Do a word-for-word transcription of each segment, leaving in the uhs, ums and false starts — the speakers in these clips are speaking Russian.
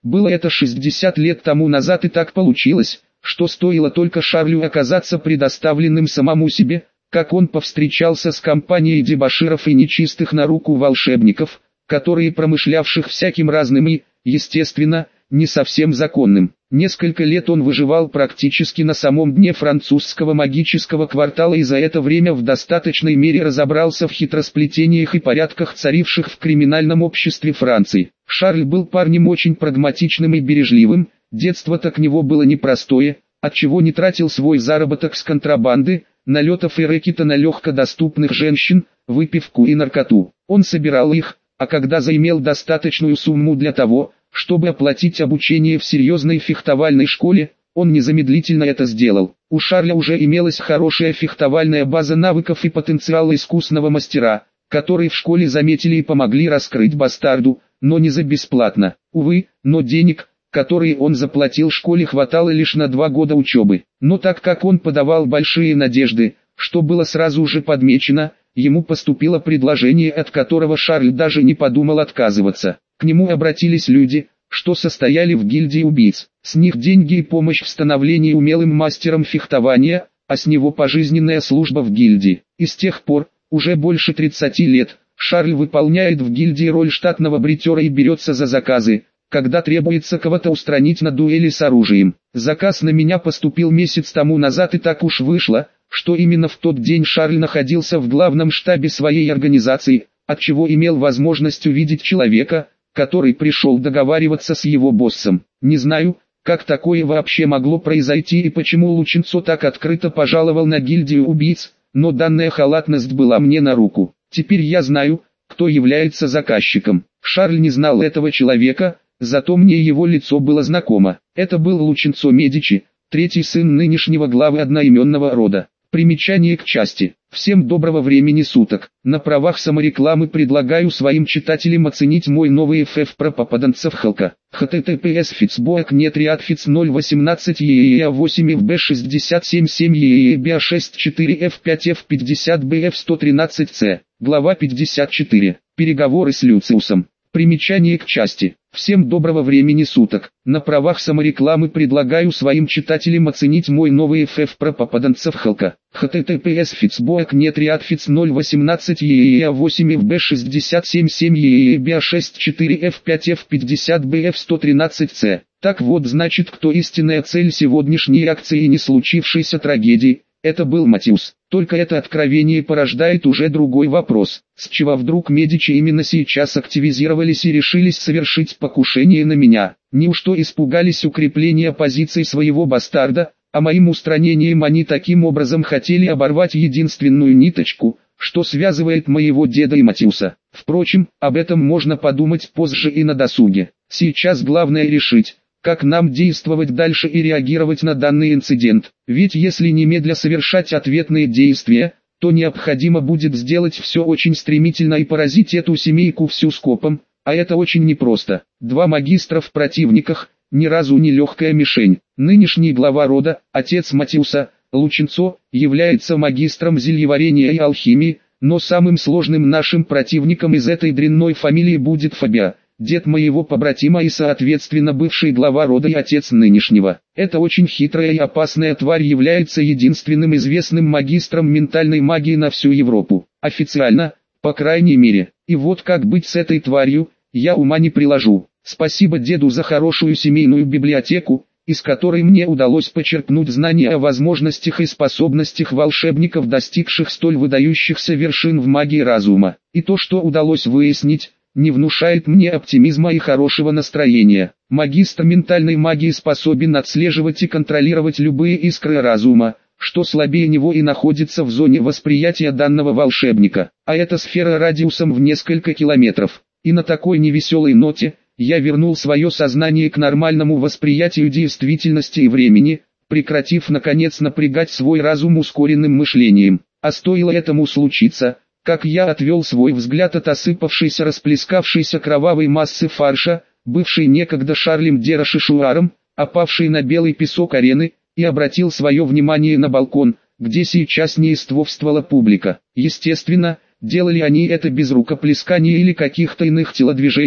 Было это шестьдесят лет тому назад, и так получилось, что стоило только Шарлю оказаться предоставленным самому себе, как он повстречался с компанией дебоширов и нечистых на руку волшебников, которые промышлявших всяким разным и, естественно, не совсем законным. Несколько лет он выживал практически на самом дне французского магического квартала и за это время в достаточной мере разобрался в хитросплетениях и порядках, царивших в криминальном обществе Франции. Шарль был парнем очень прагматичным и бережливым, детство так у него было непростое, отчего не тратил свой заработок с контрабанды, налетов и рэкета на легкодоступных женщин, выпивку и наркоту. Он собирал их, а когда заимел достаточную сумму для того, чтобы оплатить обучение в серьезной фехтовальной школе, он незамедлительно это сделал. У Шарля уже имелась хорошая фехтовальная база навыков и потенциал искусного мастера, который в школе заметили и помогли раскрыть бастарду, но не за бесплатно. Увы, но денег, которые он заплатил школе, хватало лишь на два года учебы. Но так как он подавал большие надежды, что было сразу же подмечено, ему поступило предложение, от которого Шарль даже не подумал отказываться. К нему обратились люди, что состояли в гильдии убийц. С них деньги и помощь в становлении умелым мастером фехтования, а с него пожизненная служба в гильдии. И с тех пор, уже больше тридцати лет, Шарль выполняет в гильдии роль штатного бритера и берется за заказы, когда требуется кого-то устранить на дуэли с оружием. Заказ на меня поступил месяц тому назад, и так уж вышло, что именно в тот день Шарль находился в главном штабе своей организации, отчего имел возможность увидеть человека, который пришел договариваться с его боссом. Не знаю, как такое вообще могло произойти и почему Лученцо так открыто пожаловал на гильдию убийц, но данная халатность была мне на руку. Теперь я знаю, кто является заказчиком. Шарль не знал этого человека, зато мне его лицо было знакомо. Это был Лученцо Медичи, третий сын нынешнего главы одноименного рода. Примечание к части. Всем доброго времени суток. На правах саморекламы предлагаю своим читателям оценить мой новый эф эф про попаданцев Халка. https фицбоек нет риадфиц ноль восемнадцать ееа восемь эф бэ шестьдесят семь семь ееа шесть четыре эф пять эф пятьдесят бэ эф сто тринадцать цэ. Глава пятьдесят четыре. Переговоры с Люциусом. Примечание к части. Всем доброго времени суток. На правах саморекламы предлагаю своим читателям оценить мой новый эф эф про попаданцев Халка. https фицбоек нет риадфиц ноль восемнадцать ееа восемь эф бэ шестьдесят семь семь ееа шесть четыре эф пять эф пятьдесят бэ эф сто тринадцать цэ. Так вот, значит, кто истинная цель сегодняшней акции и не случившейся трагедии. Это был Матиус. Только это откровение порождает уже другой вопрос. С чего вдруг Медичи именно сейчас активизировались и решились совершить покушение на меня? Неужто испугались укрепления позиций своего бастарда, а моим устранением они таким образом хотели оборвать единственную ниточку, что связывает моего деда и Матиуса? Впрочем, об этом можно подумать позже и на досуге. Сейчас главное решить, как нам действовать дальше и реагировать на данный инцидент. Ведь если немедля совершать ответные действия, то необходимо будет сделать все очень стремительно и поразить эту семейку всю скопом, а это очень непросто. Два магистра в противниках, ни разу не легкая мишень. Нынешний глава рода, отец Матиуса, Лученцо, является магистром зельеварения и алхимии, но самым сложным нашим противником из этой дрянной фамилии будет Фабиа, дед моего побратима и соответственно бывший глава рода и отец нынешнего. Эта очень хитрая и опасная тварь является единственным известным магистром ментальной магии на всю Европу. Официально, по крайней мере. И вот как быть с этой тварью, я ума не приложу. Спасибо деду за хорошую семейную библиотеку, из которой мне удалось почерпнуть знания о возможностях и способностях волшебников, достигших столь выдающихся вершин в магии разума. И то, что удалось выяснить, не внушает мне оптимизма и хорошего настроения. Магистр ментальной магии способен отслеживать и контролировать любые искры разума, что слабее него и находится в зоне восприятия данного волшебника, а это сфера радиусом в несколько километров. И на такой невеселой ноте, я вернул свое сознание к нормальному восприятию действительности и времени, прекратив наконец напрягать свой разум ускоренным мышлением. А стоило этому случиться, как я отвел свой взгляд от осыпавшейся расплескавшейся кровавой массы фарша, бывшей некогда Шарлем де Рошишуаром, опавшей на белый песок арены, и обратил свое внимание на балкон, где сейчас неистовствовала публика. Естественно, делали они это без рукоплескания или каких-то иных телодвижений,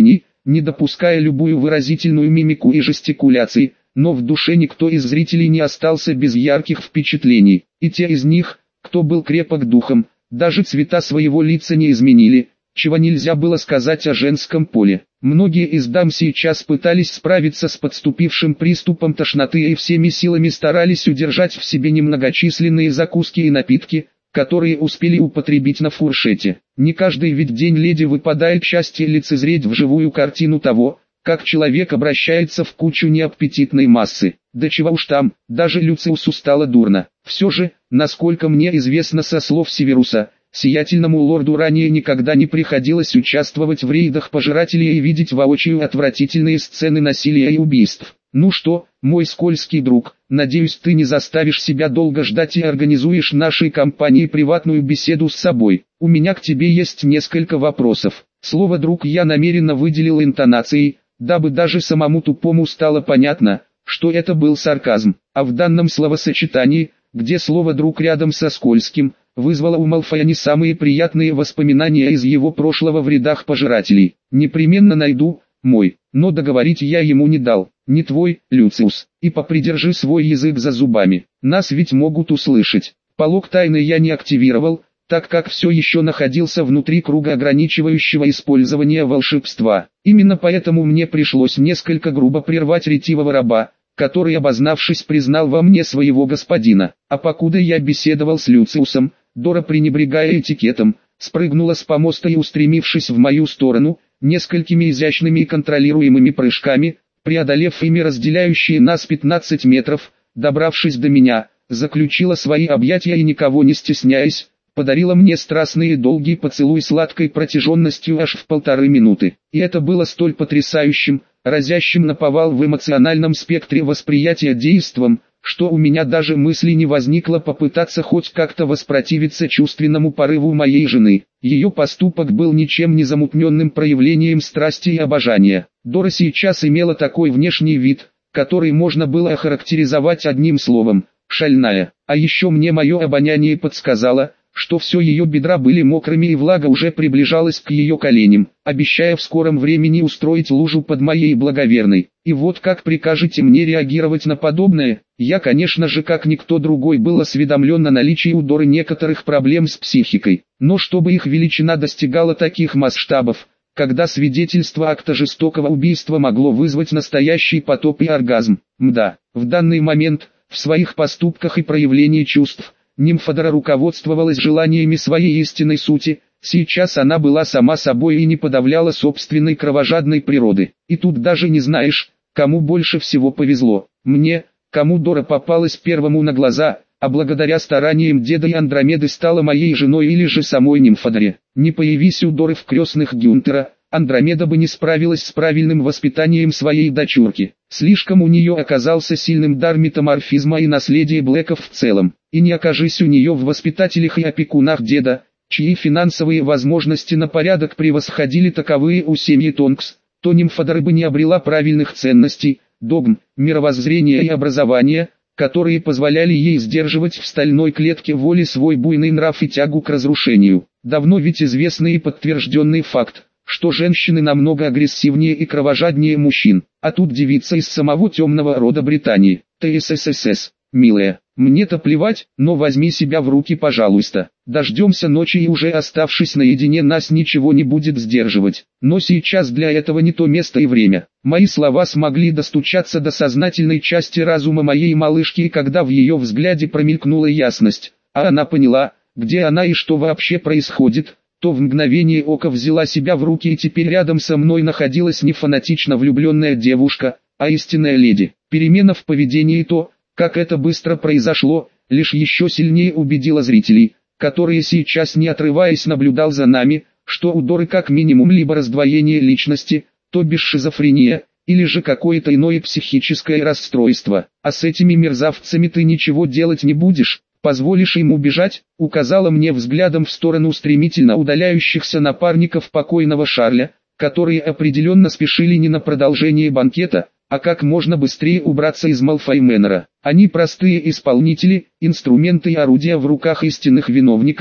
не допуская любую выразительную мимику и жестикуляции, но в душе никто из зрителей не остался без ярких впечатлений, и те из них, кто был крепок духом, даже цвета своего лица не изменили, чего нельзя было сказать о женском поле. Многие из дам сейчас пытались справиться с подступившим приступом тошноты и всеми силами старались удержать в себе немногочисленные закуски и напитки, которые успели употребить на фуршете. Не каждый ведь день леди выпадает счастье лицезреть вживую картину того, как человек обращается в кучу неаппетитной массы. Да чего уж там, даже Люциусу стало дурно. Все же, насколько мне известно со слов Северуса, сиятельному лорду ранее никогда не приходилось участвовать в рейдах пожирателей и видеть воочию отвратительные сцены насилия и убийств. Ну что, мой скользкий друг, надеюсь, ты не заставишь себя долго ждать и организуешь нашей компании приватную беседу с собой. У меня к тебе есть несколько вопросов. Слово «друг» я намеренно выделил интонацией, дабы даже самому тупому стало понятно, что это был сарказм. А в данном словосочетании, где слово «друг» рядом со скользким, вызвало у Малфоя не самые приятные воспоминания из его прошлого в рядах пожирателей. Непременно найду, мой, но договорить я ему не дал. Не твой, Люциус, и попридержи свой язык за зубами. Нас ведь могут услышать. Полог тайны я не активировал, так как все еще находился внутри круга ограничивающего использования волшебства. Именно поэтому мне пришлось несколько грубо прервать ретивого раба, который, обознавшись, признал во мне своего господина. А покуда я беседовал с Люциусом, Дора, пренебрегая этикетом, спрыгнула с помоста и, устремившись в мою сторону, несколькими изящными и контролируемыми прыжками, преодолев ими разделяющие нас пятнадцать метров, добравшись до меня, заключила свои объятия и, никого не стесняясь, подарила мне страстный и долгий поцелуй сладкой протяженностью аж в полторы минуты. И это было столь потрясающим, разящим наповал в эмоциональном спектре восприятия действом, что у меня даже мысли не возникло попытаться хоть как-то воспротивиться чувственному порыву моей жены. Ее поступок был ничем не замутненным проявлением страсти и обожания. Дора сейчас имела такой внешний вид, который можно было охарактеризовать одним словом – шальная. А еще мне мое обоняние подсказало, что все ее бедра были мокрыми и влага уже приближалась к ее коленям, обещая в скором времени устроить лужу под моей благоверной. И вот как прикажете мне реагировать на подобное? Я, конечно же, как никто другой был осведомлен о наличии у Доры некоторых проблем с психикой, но чтобы их величина достигала таких масштабов, когда свидетельство акта жестокого убийства могло вызвать настоящий потоп и оргазм. Мда, в данный момент, в своих поступках и проявлении чувств, Нимфодора руководствовалась желаниями своей истинной сути, сейчас она была сама собой и не подавляла собственной кровожадной природы. И тут даже не знаешь, кому больше всего повезло, мне, кому Дора попалась первому на глаза, а благодаря стараниям деда и Андромеды стала моей женой, или же самой Нимфодоре. Не появись у Доры в крестных Гюнтера, Андромеда бы не справилась с правильным воспитанием своей дочурки. Слишком у нее оказался сильным дар метаморфизма и наследие Блэков в целом. И не окажись у нее в воспитателях и опекунах деда, чьи финансовые возможности на порядок превосходили таковые у семьи Тонкс, то Нимфодора бы не обрела правильных ценностей, догм, мировоззрения и образования, которые позволяли ей сдерживать в стальной клетке воли свой буйный нрав и тягу к разрушению. Давно ведь известный и подтвержденный факт, что женщины намного агрессивнее и кровожаднее мужчин, а тут девица из самого темного рода Британии, ТССС. Милая, мне-то плевать, но возьми себя в руки, пожалуйста. Дождемся ночи, и уже оставшись наедине нас ничего не будет сдерживать. Но сейчас для этого не то место и время. Мои слова смогли достучаться до сознательной части разума моей малышки, и когда в ее взгляде промелькнула ясность, а она поняла, где она и что вообще происходит, то в мгновение ока взяла себя в руки, и теперь рядом со мной находилась не фанатично влюбленная девушка, а истинная леди. Перемена в поведении, то, как это быстро произошло, лишь еще сильнее убедило зрителей, которые сейчас, не отрываясь, наблюдал за нами, что у Доры как минимум либо раздвоение личности, то бишь шизофрения, или же какое-то иное психическое расстройство. А с этими мерзавцами ты ничего делать не будешь, позволишь им убежать, указала мне взглядом в сторону стремительно удаляющихся напарников покойного Шарля, которые определенно спешили не на продолжение банкета, а как можно быстрее убраться из Малфой Мэннера. Они простые исполнители, инструменты и орудия в руках истинных виновников,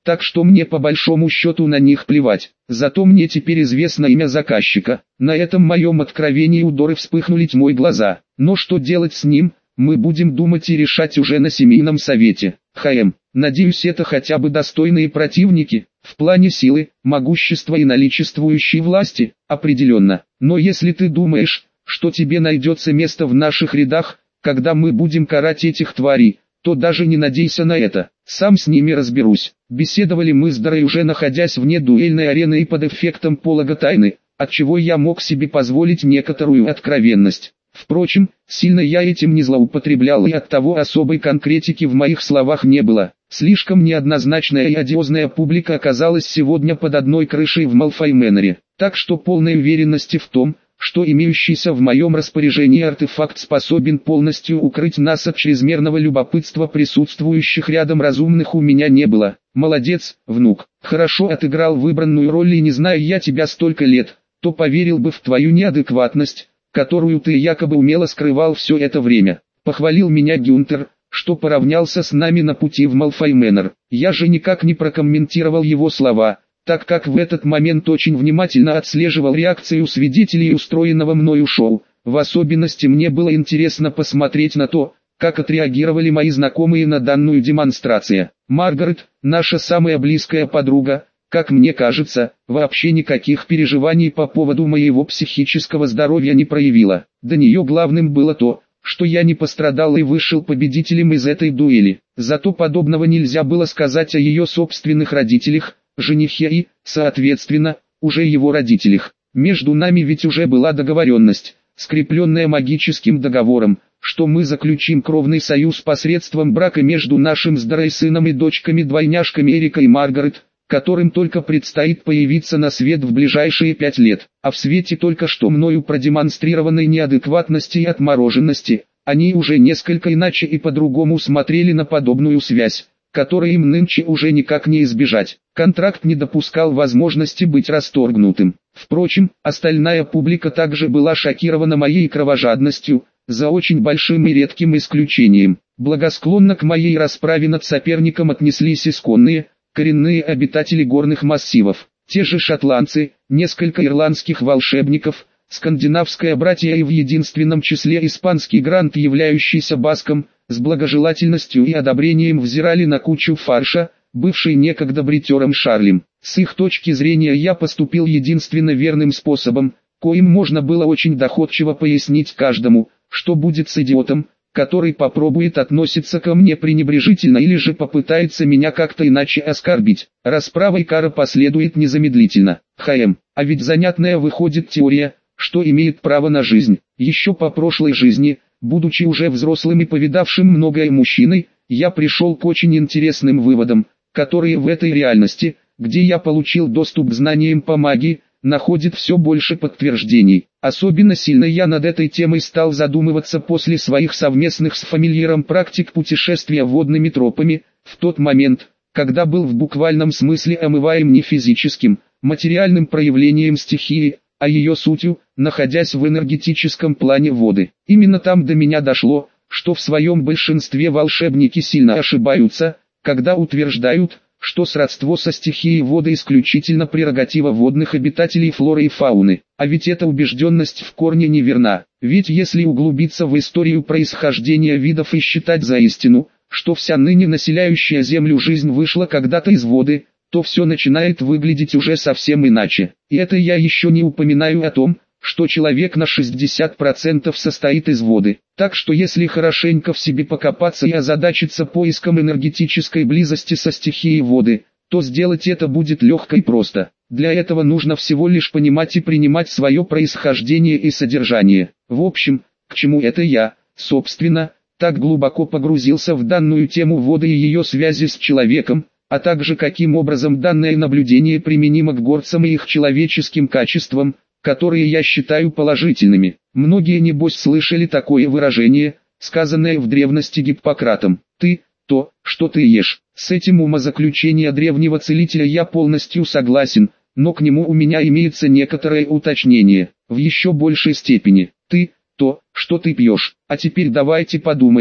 так что мне по большому счету на них плевать. Зато мне теперь известно имя заказчика. На этом моем откровении у Доры вспыхнули тьмой глаза. Но что делать с ним, мы будем думать и решать уже на семейном совете. ХМ, надеюсь, это хотя бы достойные противники, в плане силы, могущества и наличествующей власти, определенно. Но если ты думаешь, что тебе найдется место в наших рядах, когда мы будем карать этих тварей, то даже не надейся на это, сам с ними разберусь. Беседовали мы с Дорой уже находясь вне дуэльной арены и под эффектом полога тайны, отчего я мог себе позволить некоторую откровенность. Впрочем, сильно я этим не злоупотреблял и оттого особой конкретики в моих словах не было. Слишком неоднозначная и одиозная публика оказалась сегодня под одной крышей в Малфой Мэннере, так что полной уверенности в том, что имеющийся в моем распоряжении артефакт способен полностью укрыть нас от чрезмерного любопытства присутствующих рядом разумных, у меня не было. Молодец, внук, хорошо отыграл выбранную роль, и не зная я тебя столько лет, то поверил бы в твою неадекватность, которую ты якобы умело скрывал все это время. Похвалил меня Гюнтер, что поравнялся с нами на пути в Малфой Мэннер. Я же никак не прокомментировал его слова, так как в этот момент очень внимательно отслеживал реакцию свидетелей устроенного мною шоу. В особенности мне было интересно посмотреть на то, как отреагировали мои знакомые на данную демонстрацию. Маргарет, наша самая близкая подруга, как мне кажется, вообще никаких переживаний по поводу моего психического здоровья не проявила. Для нее главным было то, что я не пострадал и вышел победителем из этой дуэли. Зато подобного нельзя было сказать о ее собственных родителях, женихе и, соответственно, уже его родителях. Между нами ведь уже была договоренность, скрепленная магическим договором, что мы заключим кровный союз посредством брака между нашим с Дорой сыном и дочками-двойняшками Эрика и Маргарет, которым только предстоит появиться на свет в ближайшие пять лет. А в свете только что мною продемонстрированной неадекватности и отмороженности, они уже несколько иначе и по-другому смотрели на подобную связь, которой им нынче уже никак не избежать. Контракт не допускал возможности быть расторгнутым. Впрочем, остальная публика также была шокирована моей кровожадностью, за очень большим и редким исключением. Благосклонно к моей расправе над соперником отнеслись исконные, коренные обитатели горных массивов, те же шотландцы, несколько ирландских волшебников, скандинавское братья и в единственном числе испанский грант, являющийся баском, с благожелательностью и одобрением взирали на кучу фарша, бывший некогда бритером Шарлем. С их точки зрения я поступил единственно верным способом, коим можно было очень доходчиво пояснить каждому, что будет с идиотом, который попробует относиться ко мне пренебрежительно или же попытается меня как-то иначе оскорбить. Расправа и кара последует незамедлительно. ХМ. А ведь занятная выходит теория, что имеет право на жизнь. Еще по прошлой жизни, будучи уже взрослым и повидавшим многое мужчиной, я пришел к очень интересным выводам, которые в этой реальности, где я получил доступ к знаниям по магии, находит все больше подтверждений. Особенно сильно я над этой темой стал задумываться после своих совместных с фамильяром практик путешествия водными тропами, в тот момент, когда был в буквальном смысле омываем не физическим, материальным проявлением стихии, а ее сутью, находясь в энергетическом плане воды. Именно там до меня дошло, что в своем большинстве волшебники сильно ошибаются, когда утверждают, что сродство со стихией воды исключительно прерогатива водных обитателей флоры и фауны. А ведь эта убежденность в корне неверна. Ведь если углубиться в историю происхождения видов и считать за истину, что вся ныне населяющая Землю жизнь вышла когда-то из воды, то все начинает выглядеть уже совсем иначе. И это я еще не упоминаю о том, что человек на шестьдесят процентов состоит из воды. Так что если хорошенько в себе покопаться и озадачиться поиском энергетической близости со стихией воды, то сделать это будет легко и просто. Для этого нужно всего лишь понимать и принимать свое происхождение и содержание. В общем, к чему это я, собственно, так глубоко погрузился в данную тему воды и ее связи с человеком, а также каким образом данное наблюдение применимо к горцам и их человеческим качествам, которые я считаю положительными. Многие небось слышали такое выражение, сказанное в древности Гиппократом: «Ты – то, что ты ешь». С этим умозаключением древнего целителя я полностью согласен, но к нему у меня имеется некоторое уточнение, в еще большей степени. «Ты – то, что ты пьешь». А теперь давайте подумаем,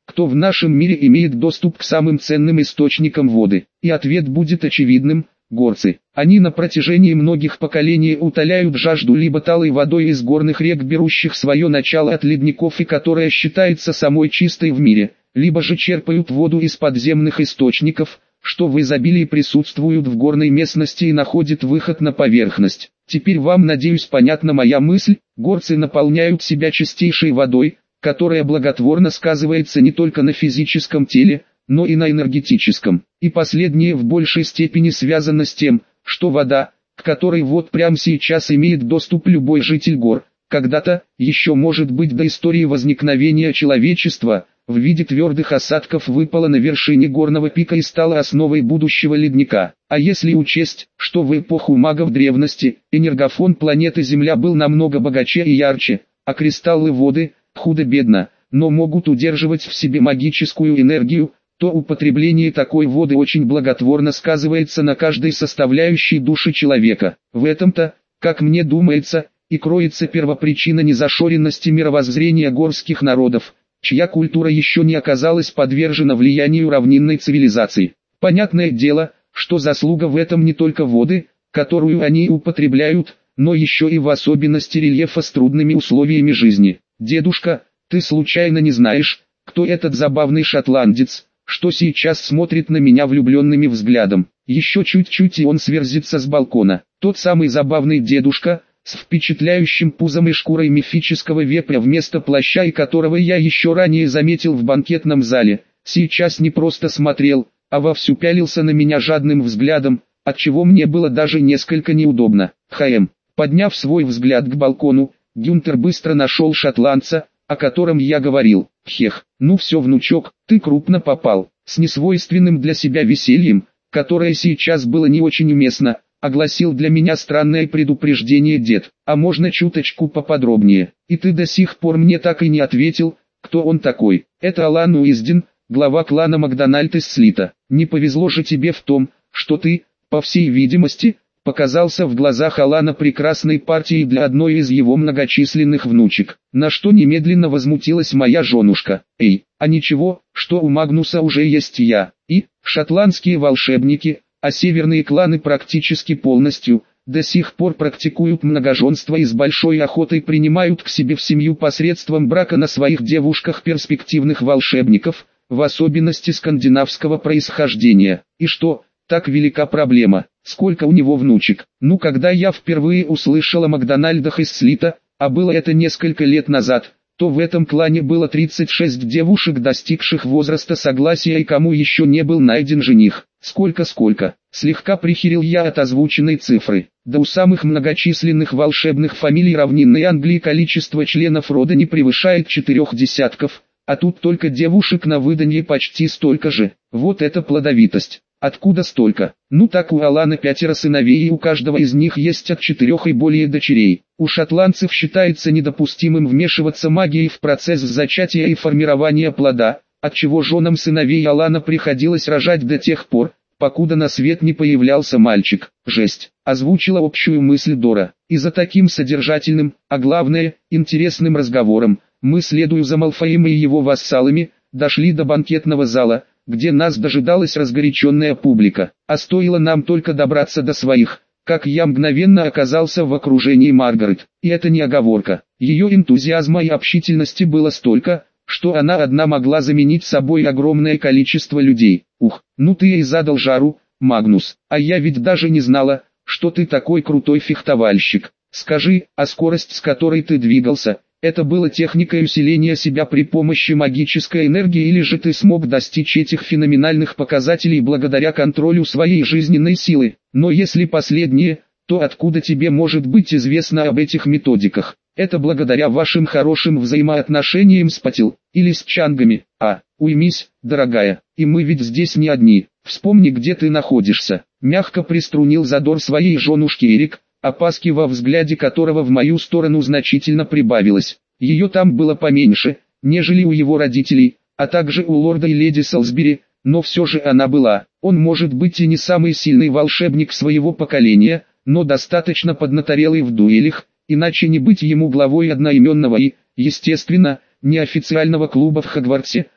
кто в нашем мире имеет доступ к самым ценным источникам воды? И ответ будет очевидным – горцы. Они на протяжении многих поколений утоляют жажду либо талой водой из горных рек, берущих свое начало от ледников и которая считается самой чистой в мире, либо же черпают воду из подземных источников, что в изобилии присутствуют в горной местности и находят выход на поверхность. Теперь вам, надеюсь, понятна моя мысль. Горцы наполняют себя чистейшей водой, которая благотворно сказывается не только на физическом теле, но и на энергетическом. И последнее в большей степени связано с тем, что вода, к которой вот прямо сейчас имеет доступ любой житель гор, когда-то, еще может быть до истории возникновения человечества, в виде твердых осадков выпала на вершине горного пика и стала основой будущего ледника. А если учесть, что в эпоху магов древности, энергофон планеты Земля был намного богаче и ярче, а кристаллы воды, худо-бедно, но могут удерживать в себе магическую энергию, то употребление такой воды очень благотворно сказывается на каждой составляющей души человека. В этом-то, как мне думается, и кроется первопричина незашоренности мировоззрения горских народов, чья культура еще не оказалась подвержена влиянию равнинной цивилизации. Понятное дело, что заслуга в этом не только воды, которую они употребляют, но еще и в особенности рельефа с трудными условиями жизни. Дедушка, ты случайно не знаешь, кто этот забавный шотландец, что сейчас смотрит на меня влюбленными взглядом? Еще чуть-чуть и он сверзится с балкона. Тот самый забавный дедушка, с впечатляющим пузом и шкурой мифического вепря вместо плаща, и которого я еще ранее заметил в банкетном зале, сейчас не просто смотрел, а вовсю пялился на меня жадным взглядом, отчего мне было даже несколько неудобно. Хм. Подняв свой взгляд к балкону, Гюнтер быстро нашел шотландца, о котором я говорил. Хех, ну все, внучок, ты крупно попал. С несвойственным для себя весельем, которое сейчас было не очень уместно, огласил для меня странное предупреждение дед. А можно чуточку поподробнее? И ты до сих пор мне так и не ответил, кто он такой. Это Алан Уизден, глава клана Макдональд из Слита. Не повезло же тебе в том, что ты, по всей видимости, показался в глазах Алана прекрасной партией для одной из его многочисленных внучек, на что немедленно возмутилась моя женушка. Эй, а ничего, что у Магнуса уже есть я, и, шотландские волшебники, а северные кланы практически полностью, до сих пор практикуют многоженство и с большой охотой принимают к себе в семью посредством брака на своих девушках перспективных волшебников, в особенности скандинавского происхождения. И что, так велика проблема? Сколько у него внучек? Ну, когда я впервые услышал о Макдональдах из Слита, а было это несколько лет назад, то в этом клане было тридцать шесть девушек, достигших возраста согласия, и кому еще не был найден жених. Сколько-сколько? Слегка прихерел я от озвученной цифры. Да у самых многочисленных волшебных фамилий равнинной Англии количество членов рода не превышает четырех десятков, а тут только девушек на выданье почти столько же. Вот это плодовитость. Откуда столько? Ну так у Алана пятеро сыновей, и у каждого из них есть от четырех и более дочерей. У шотландцев считается недопустимым вмешиваться магией в процесс зачатия и формирования плода, отчего женам сыновей Алана приходилось рожать до тех пор, покуда на свет не появлялся мальчик. Жесть. Озвучила общую мысль Дора. И за таким содержательным, а главное, интересным разговором, мы, следуя за Малфоем и его вассалами, дошли до банкетного зала, где нас дожидалась разгоряченная публика. А стоило нам только добраться до своих, как я мгновенно оказался в окружении Маргарет. И это не оговорка. Ее энтузиазма и общительности было столько, что она одна могла заменить собой огромное количество людей. Ух, ну ты и задал жару, Магнус. А я ведь даже не знала, что ты такой крутой фехтовальщик. Скажи, а скорость, с которой ты двигался, это было техникой усиления себя при помощи магической энергии, или же ты смог достичь этих феноменальных показателей благодаря контролю своей жизненной силы? Но если последнее, то откуда тебе может быть известно об этих методиках? Это благодаря вашим хорошим взаимоотношениям с Патил, или с Чангами. А, уймись, дорогая, и мы ведь здесь не одни. Вспомни, где ты находишься. Мягко приструнил задор своей женушки Эрик, опаски во взгляде которого в мою сторону значительно прибавилось. Ее там было поменьше, нежели у его родителей, а также у лорда и леди Солсбери, но все же она была. Он может быть и не самый сильный волшебник своего поколения, но достаточно поднаторелый в дуэлях, иначе не быть ему главой одноименного и, естественно, неофициального клуба в Хогвартсе,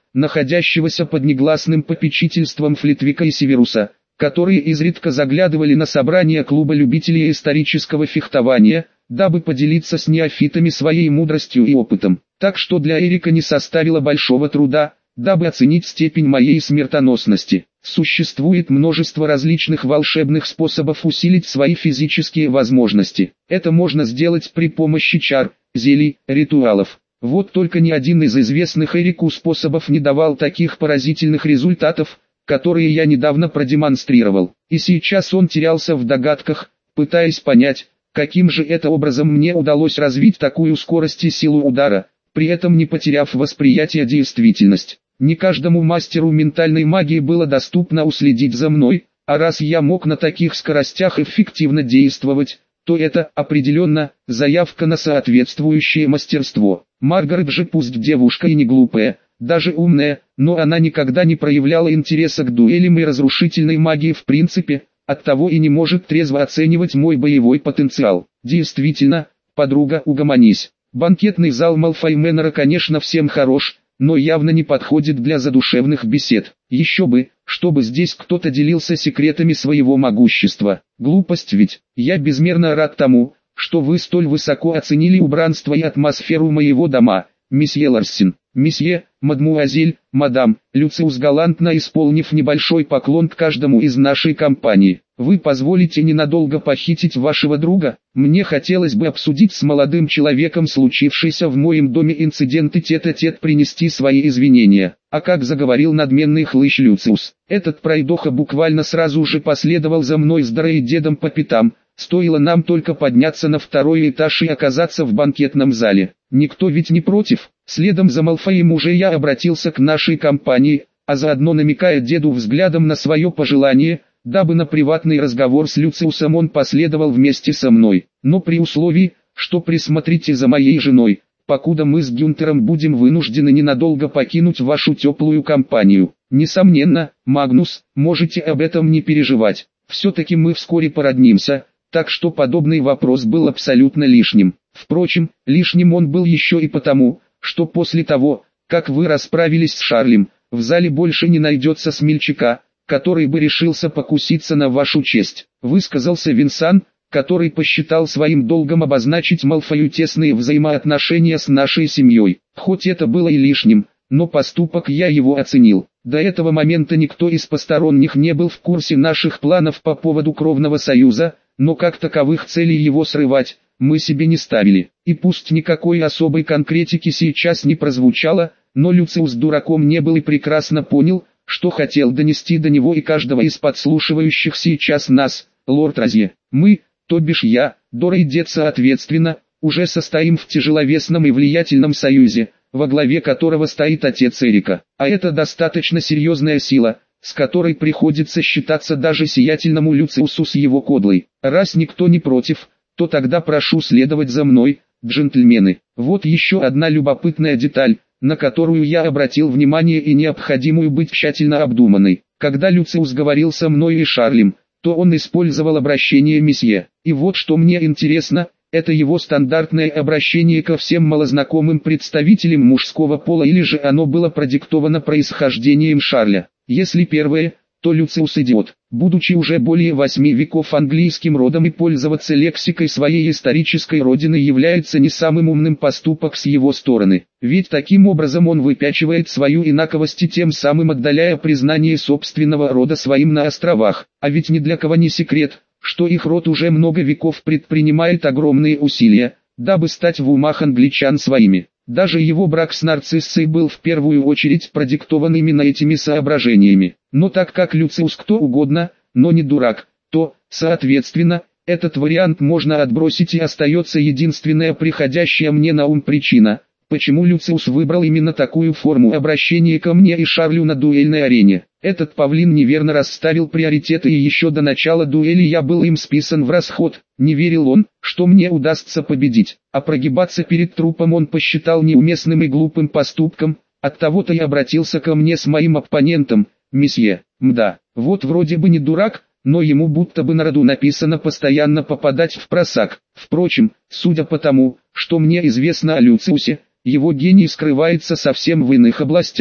находящегося под негласным попечительством Флитвика и Северуса, которые изредка заглядывали на собрания клуба любителей исторического фехтования, дабы поделиться с неофитами своей мудростью и опытом. Так что для Эрика не составило большого труда, дабы оценить степень моей смертоносности. Существует множество различных волшебных способов усилить свои физические возможности. Это можно сделать при помощи чар, зелий, ритуалов. Вот только ни один из известных Эрику способов не давал таких поразительных результатов, которые я недавно продемонстрировал. И сейчас он терялся в догадках, пытаясь понять, каким же это образом мне удалось развить такую скорость и силу удара, при этом не потеряв восприятие действительность. Не каждому мастеру ментальной магии было доступно уследить за мной, а раз я мог на таких скоростях эффективно действовать, то это, определенно, заявка на соответствующее мастерство. Маргарет же пусть девушка и не глупая, даже умная, но она никогда не проявляла интереса к дуэлям и разрушительной магии в принципе, оттого и не может трезво оценивать мой боевой потенциал. Действительно, подруга, угомонись. Банкетный зал Малфой Мэннера, конечно, всем хорош, но явно не подходит для задушевных бесед. Еще бы, чтобы здесь кто-то делился секретами своего могущества. Глупость ведь. Я безмерно рад тому, что вы столь высоко оценили убранство и атмосферу моего дома, месье Ларсен. Месье, мадмуазель, мадам, Люциус, галантно исполнив небольшой поклон к каждому из нашей компании. Вы позволите ненадолго похитить вашего друга? Мне хотелось бы обсудить с молодым человеком случившийся в моем доме инцидент и тет-а-тет принести свои извинения. А как заговорил надменный хлыщ Люциус, этот пройдоха буквально сразу же последовал за мной с дедом по пятам. Стоило нам только подняться на второй этаж и оказаться в банкетном зале. Никто ведь не против. Следом за Малфоем уже я обратился к нашей компании, а заодно намекая деду взглядом на свое пожелание, дабы на приватный разговор с Люциусом он последовал вместе со мной. Но при условии, что присмотрите за моей женой, покуда мы с Гюнтером будем вынуждены ненадолго покинуть вашу теплую компанию. Несомненно, Магнус, можете об этом не переживать. Все-таки мы вскоре породнимся. Так что подобный вопрос был абсолютно лишним. Впрочем, лишним он был еще и потому, что после того, как вы расправились с Шарлем, в зале больше не найдется смельчака, который бы решился покуситься на вашу честь. Высказался Винсан, который посчитал своим долгом обозначить Малфою тесные взаимоотношения с нашей семьей. Хоть это было и лишним, но поступок я его оценил. До этого момента никто из посторонних не был в курсе наших планов по поводу кровного союза, но как таковых целей его срывать, мы себе не ставили. И пусть никакой особой конкретики сейчас не прозвучало, но Люциус дураком не был и прекрасно понял, что хотел донести до него и каждого из подслушивающих сейчас нас, лорд Розье. Мы, то бишь я, Дора и дед соответственно, уже состоим в тяжеловесном и влиятельном союзе, во главе которого стоит отец Эрика. А это достаточно серьезная сила, с которой приходится считаться даже сиятельному Люциусу с его кодлой. Раз никто не против, то тогда прошу следовать за мной, джентльмены. Вот еще одна любопытная деталь, на которую я обратил внимание и необходимую быть тщательно обдуманной. Когда Люциус говорил со мной и Шарлем, то он использовал обращение месье. И вот что мне интересно, это его стандартное обращение ко всем малознакомым представителям мужского пола, или же оно было продиктовано происхождением Шарля. Если первое, то Люциус идиот, будучи уже более восьми веков английским родом и пользоваться лексикой своей исторической родины является не самым умным поступок с его стороны. Ведь таким образом он выпячивает свою инаковость и тем самым отдаляя признание собственного рода своим на островах. А ведь ни для кого не секрет, что их род уже много веков предпринимает огромные усилия, дабы стать в умах англичан своими. Даже его брак с Нарциссой был в первую очередь продиктован именно этими соображениями. Но так как Люциус кто угодно, но не дурак, то, соответственно, этот вариант можно отбросить, и остается единственная приходящая мне на ум причина, почему Люциус выбрал именно такую форму обращения ко мне и Шарлю на дуэльной арене. Этот павлин неверно расставил приоритеты, и еще до начала дуэли я был им списан в расход. Не верил он, что мне удастся победить, а прогибаться перед трупом он посчитал неуместным и глупым поступком, оттого-то и обратился ко мне с моим оппонентом, месье. Мда, вот вроде бы не дурак, но ему будто бы на роду написано постоянно попадать в просак. Впрочем, судя по тому, что мне известно о Люциусе, его гений скрывается совсем в иных областях.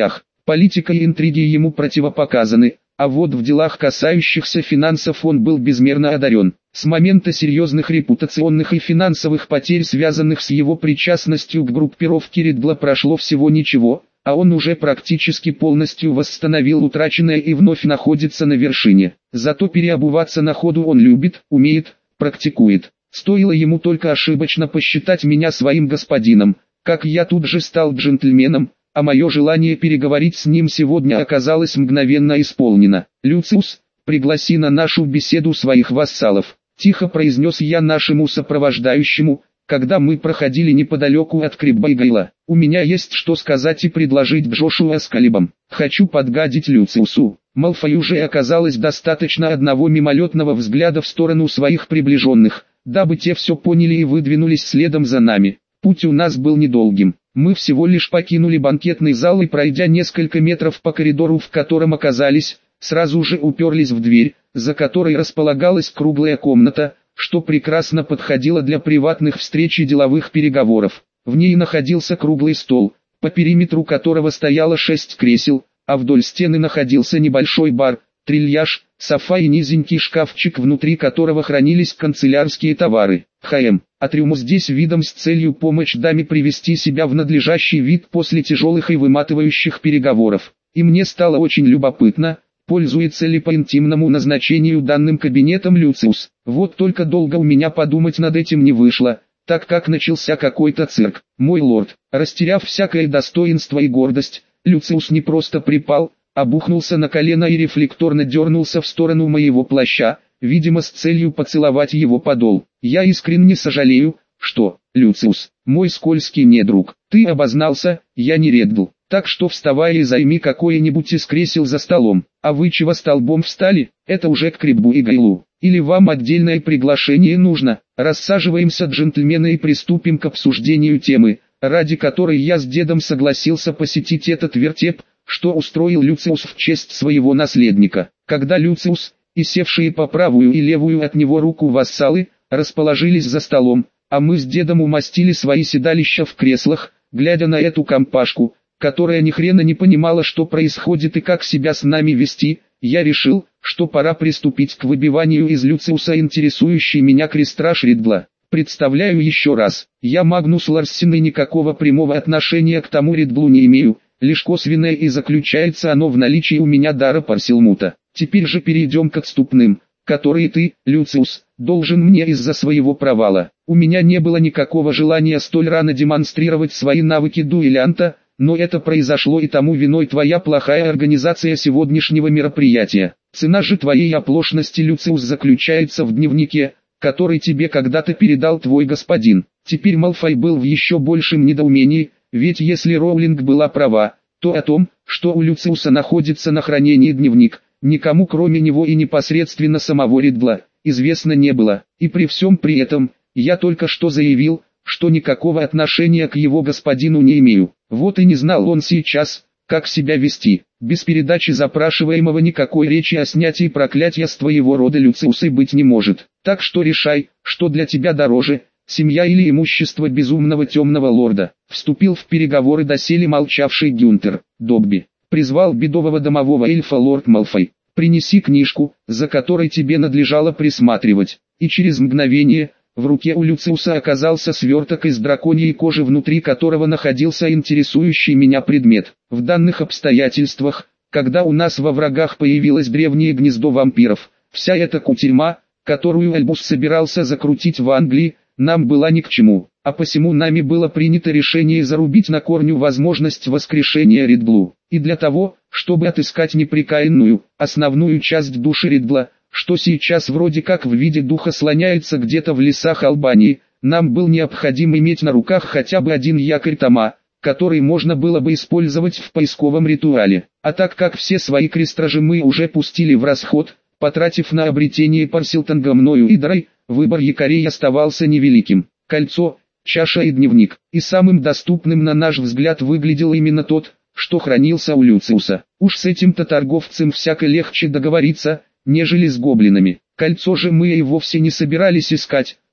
Политика и интриги ему противопоказаны, а вот в делах, касающихся финансов, он был безмерно одарен. С момента серьезных репутационных и финансовых потерь, связанных с его причастностью к группировке Ридла, прошло всего ничего, а он уже практически полностью восстановил утраченное и вновь находится на вершине. Зато переобуваться на ходу он любит, умеет, практикует. Стоило ему только ошибочно посчитать меня своим господином, как я тут же стал джентльменом, а мое желание переговорить с ним сегодня оказалось мгновенно исполнено. «Люциус, пригласи на нашу беседу своих вассалов», — тихо произнес я нашему сопровождающему, когда мы проходили неподалеку от Криббайгейла. «У меня есть что сказать и предложить Джошуа с Калибом. Хочу подгадить Люциусу». Малфою же оказалось достаточно одного мимолетного взгляда в сторону своих приближенных, дабы те все поняли и выдвинулись следом за нами. Путь у нас был недолгим. Мы всего лишь покинули банкетный зал и, пройдя несколько метров по коридору, в котором оказались, сразу же уперлись в дверь, за которой располагалась круглая комната, что прекрасно подходило для приватных встреч и деловых переговоров. В ней находился круглый стол, по периметру которого стояло шесть кресел, а вдоль стены находился небольшой бар, трильяж, софа и низенький шкафчик, внутри которого хранились канцелярские товары. ХМ. Атриум здесь видом с целью помочь даме привести себя в надлежащий вид после тяжелых и выматывающих переговоров. И мне стало очень любопытно, пользуется ли по интимному назначению данным кабинетом Люциус. Вот только долго у меня подумать над этим не вышло, так как начался какой-то цирк. Мой лорд, растеряв всякое достоинство и гордость, Люциус не просто припал, а бухнулся на колено и рефлекторно дернулся в сторону моего плаща, видимо с целью поцеловать его подол. Я искренне сожалею, что, Люциус, мой скользкий недруг, ты обознался, я не Реддл. Так что вставай и займи какое-нибудь из кресел за столом. А вы чего столбом встали? Это уже к Криббайгейлу. Или вам отдельное приглашение нужно? Рассаживаемся, джентльмены, и приступим к обсуждению темы, ради которой я с дедом согласился посетить этот вертеп, что устроил Люциус в честь своего наследника. Когда Люциус и севшие по правую и левую от него руку вассалы расположились за столом, а мы с дедом умастили свои седалища в креслах, глядя на эту компашку, которая ни хрена не понимала, что происходит и как себя с нами вести, я решил, что пора приступить к выбиванию из Люциуса интересующей меня крестраж Ридла. Представляю еще раз, я Магнус Ларсен и никакого прямого отношения к тому Ридлу не имею, лишь косвенное, и заключается оно в наличии у меня дара Парселмута. Теперь же перейдем к отступным, которые ты, Люциус, должен мне из-за своего провала. У меня не было никакого желания столь рано демонстрировать свои навыки дуэлянта, но это произошло, и тому виной твоя плохая организация сегодняшнего мероприятия. Цена же твоей оплошности, Люциус, заключается в дневнике, который тебе когда-то передал твой господин. Теперь Малфой был в еще большем недоумении, ведь если Роулинг была права, то о том, что у Люциуса находится на хранении дневник, никому кроме него и непосредственно самого Ридла, известно не было. И при всем при этом, я только что заявил, что никакого отношения к его господину не имею. Вот и не знал он сейчас, как себя вести. Без передачи запрашиваемого никакой речи о снятии проклятия с твоего рода, Люциус, и быть не может. Так что решай, что для тебя дороже, семья или имущество безумного темного лорда. Вступил в переговоры доселе молчавший Гюнтер. Добби призвал бедового домового эльфа лорд Малфой. Принеси книжку, за которой тебе надлежало присматривать. И через мгновение в руке у Люциуса оказался сверток из драконьей кожи, внутри которого находился интересующий меня предмет. В данных обстоятельствах, когда у нас во врагах появилось древнее гнездо вампиров, вся эта кутерьма, которую Альбус собирался закрутить в Англии, нам была ни к чему, а посему нами было принято решение зарубить на корню возможность воскрешения Ридблу. И для того, чтобы отыскать непрекаянную, основную часть души Ридбла, что сейчас вроде как в виде духа слоняется где-то в лесах Албании, нам был необходим иметь на руках хотя бы один якорь Тома, который можно было бы использовать в поисковом ритуале. А так как все свои крестражи мы уже пустили в расход, потратив на обретение Парселтонга мною и Дрой, выбор якорей оставался невеликим. Кольцо, чаша и дневник. И самым доступным на наш взгляд выглядел именно тот, что хранился у Люциуса. Уж с этим-то торговцем всяко легче договориться, нежели с гоблинами. Кольцо же мы и вовсе не собирались искать,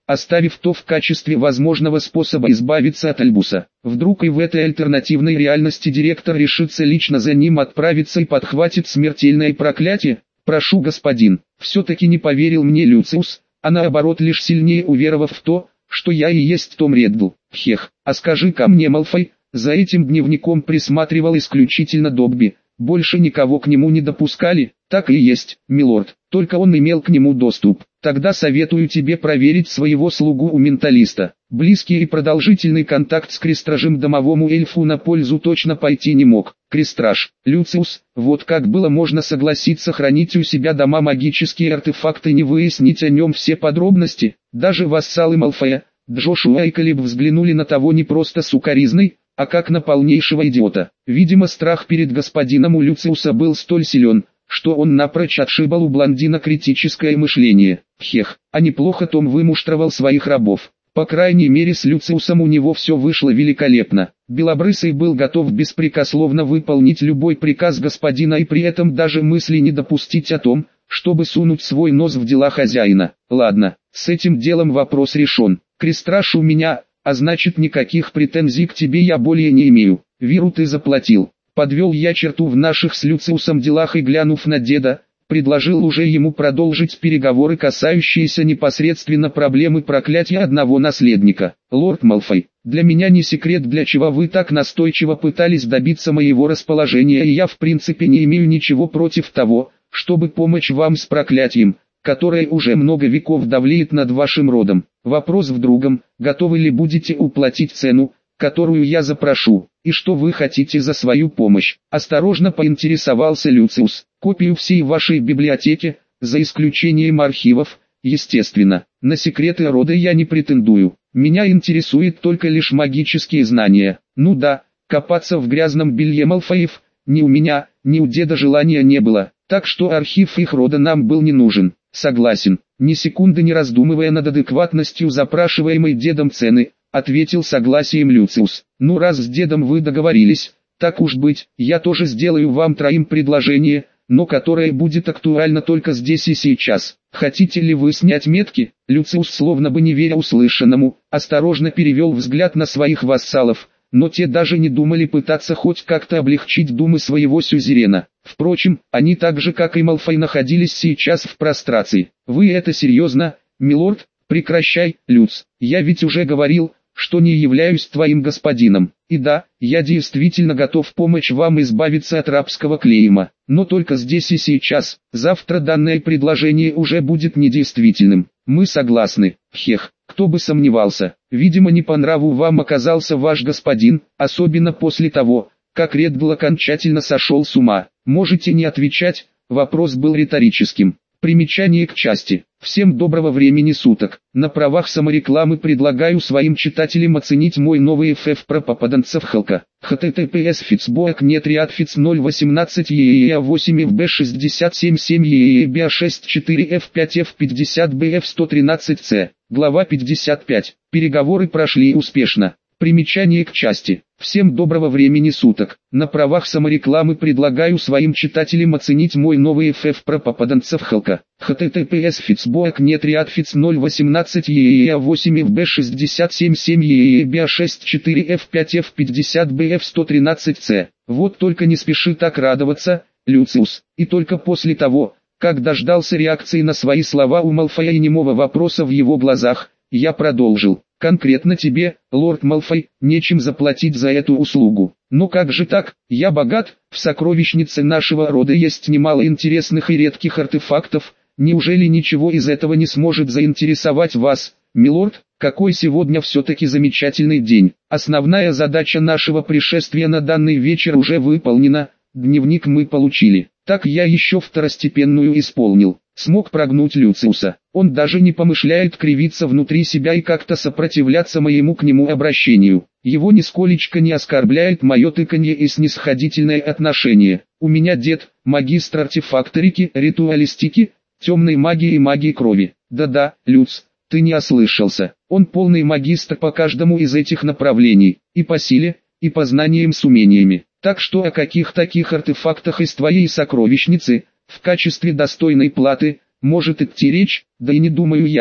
оставив то в качестве возможного способа избавиться от Альбуса. Вдруг и в этой альтернативной реальности директор решится лично за ним отправиться и подхватит смертельное проклятие? Прошу, господин, все-таки не поверил мне Люциус, а наоборот лишь сильнее уверовав в то, что я и есть Том Реддл. Хех, а скажи-ка мне, Малфой, за этим дневником присматривал исключительно Добби, больше никого к нему не допускали? Так и есть, милорд, только он имел к нему доступ. Тогда советую тебе проверить своего слугу у менталиста. Близкий и продолжительный контакт с крестражем домовому эльфу на пользу точно пойти не мог. Крестраж, Люциус, вот как было можно согласиться хранить у себя дома магические артефакты и не выяснить о нем все подробности? Даже вассалы Малфоя, Джошуа и Калиб взглянули на того не просто сукоризной, а как на полнейшего идиота. Видимо, страх перед господином у Люциуса был столь силен, что он напрочь отшибал у блондина критическое мышление. Хех, а неплохо Том вымуштровал своих рабов. По крайней мере с Люциусом у него все вышло великолепно. Белобрысый был готов беспрекословно выполнить любой приказ господина и при этом даже мысли не допустить о том, чтобы сунуть свой нос в дела хозяина. Ладно, с этим делом вопрос решен. Крестраж у меня, а значит никаких претензий к тебе я более не имею. Виру ты заплатил. Подвел я черту в наших с Люциусом делах и, глянув на деда, предложил уже ему продолжить переговоры, касающиеся непосредственно проблемы проклятия одного наследника. Лорд Малфой, для меня не секрет, для чего вы так настойчиво пытались добиться моего расположения, и я в принципе не имею ничего против того, чтобы помочь вам с проклятием, которое уже много веков давлеет над вашим родом. Вопрос в другом: готовы ли будете уплатить цену, которую я запрошу, и что вы хотите за свою помощь? Осторожно поинтересовался Люциус. Копию всей вашей библиотеки, за исключением архивов, естественно. На секреты рода я не претендую. Меня интересует только лишь магические знания. Ну да, копаться в грязном белье Малфоев ни у меня, ни у деда желания не было, так что архив их рода нам был не нужен. Согласен, ни секунды не раздумывая над адекватностью запрашиваемой дедом цены, ответил согласием Люциус. Ну раз с дедом вы договорились, так уж быть, я тоже сделаю вам троим предложение, но которое будет актуально только здесь и сейчас. Хотите ли вы снять метки? Люциус, словно бы не веря услышанному, осторожно перевел взгляд на своих вассалов, но те даже не думали пытаться хоть как-то облегчить думы своего сюзерена. Впрочем, они так же как и Малфой находились сейчас в прострации. Вы это серьезно, милорд? Прекращай, Люц, я ведь уже говорил, что не являюсь твоим господином. И да, я действительно готов помочь вам избавиться от рабского клейма, но только здесь и сейчас. Завтра данное предложение уже будет недействительным. Мы согласны. Хех, кто бы сомневался. Видимо, не по нраву вам оказался ваш господин, особенно после того, как Реддл окончательно сошел с ума. Можете не отвечать, вопрос был риторическим. Примечание к части. Всем доброго времени суток. На правах саморекламы предлагаю своим читателям оценить мой новый эф эф про попаданцев Халка. https фицбоек нет риадфиц ноль восемнадцать ееа восемь фб шестьдесят семь семь ееба шесть четыре эф пять эф пятьдесят бф сто тринадцать ц. Глава пятьдесят пять. Переговоры прошли успешно. Примечание к части. Всем доброго времени суток. На правах саморекламы предлагаю своим читателям оценить мой новый эф эф про попаданцев Халка. https фицбоек нет риадфиц ноль восемнадцать ееа восемь фб шестьдесят семь семь ееба шесть четыре эф пять эф пятьдесят бф сто тринадцать ц. Вот только не спеши так радоваться, Люциус. И только после того, как дождался реакции на свои слова у Малфоя и немого вопроса в его глазах, я продолжил. Конкретно тебе, лорд Малфой, нечем заплатить за эту услугу. Но как же так? Я богат, в сокровищнице нашего рода есть немало интересных и редких артефактов. Неужели ничего из этого не сможет заинтересовать вас, милорд? Какой сегодня все-таки замечательный день. Основная задача нашего пришествия на данный вечер уже выполнена. Дневник мы получили. Так я еще второстепенную исполнил. Смог прогнуть Люциуса. Он даже не помышляет кривиться внутри себя и как-то сопротивляться моему к нему обращению. Его нисколечко не оскорбляет мое тыканье и снисходительное отношение. У меня дед, магистр артефакторики, ритуалистики, темной магии и магии крови. Да-да, Люц, ты не ослышался. Он полный магистр по каждому из этих направлений. И по силе, и по знаниям с умениями. Так что о каких таких артефактах из твоей сокровищницы, в качестве достойной платы, может идти речь, да и не думаю я,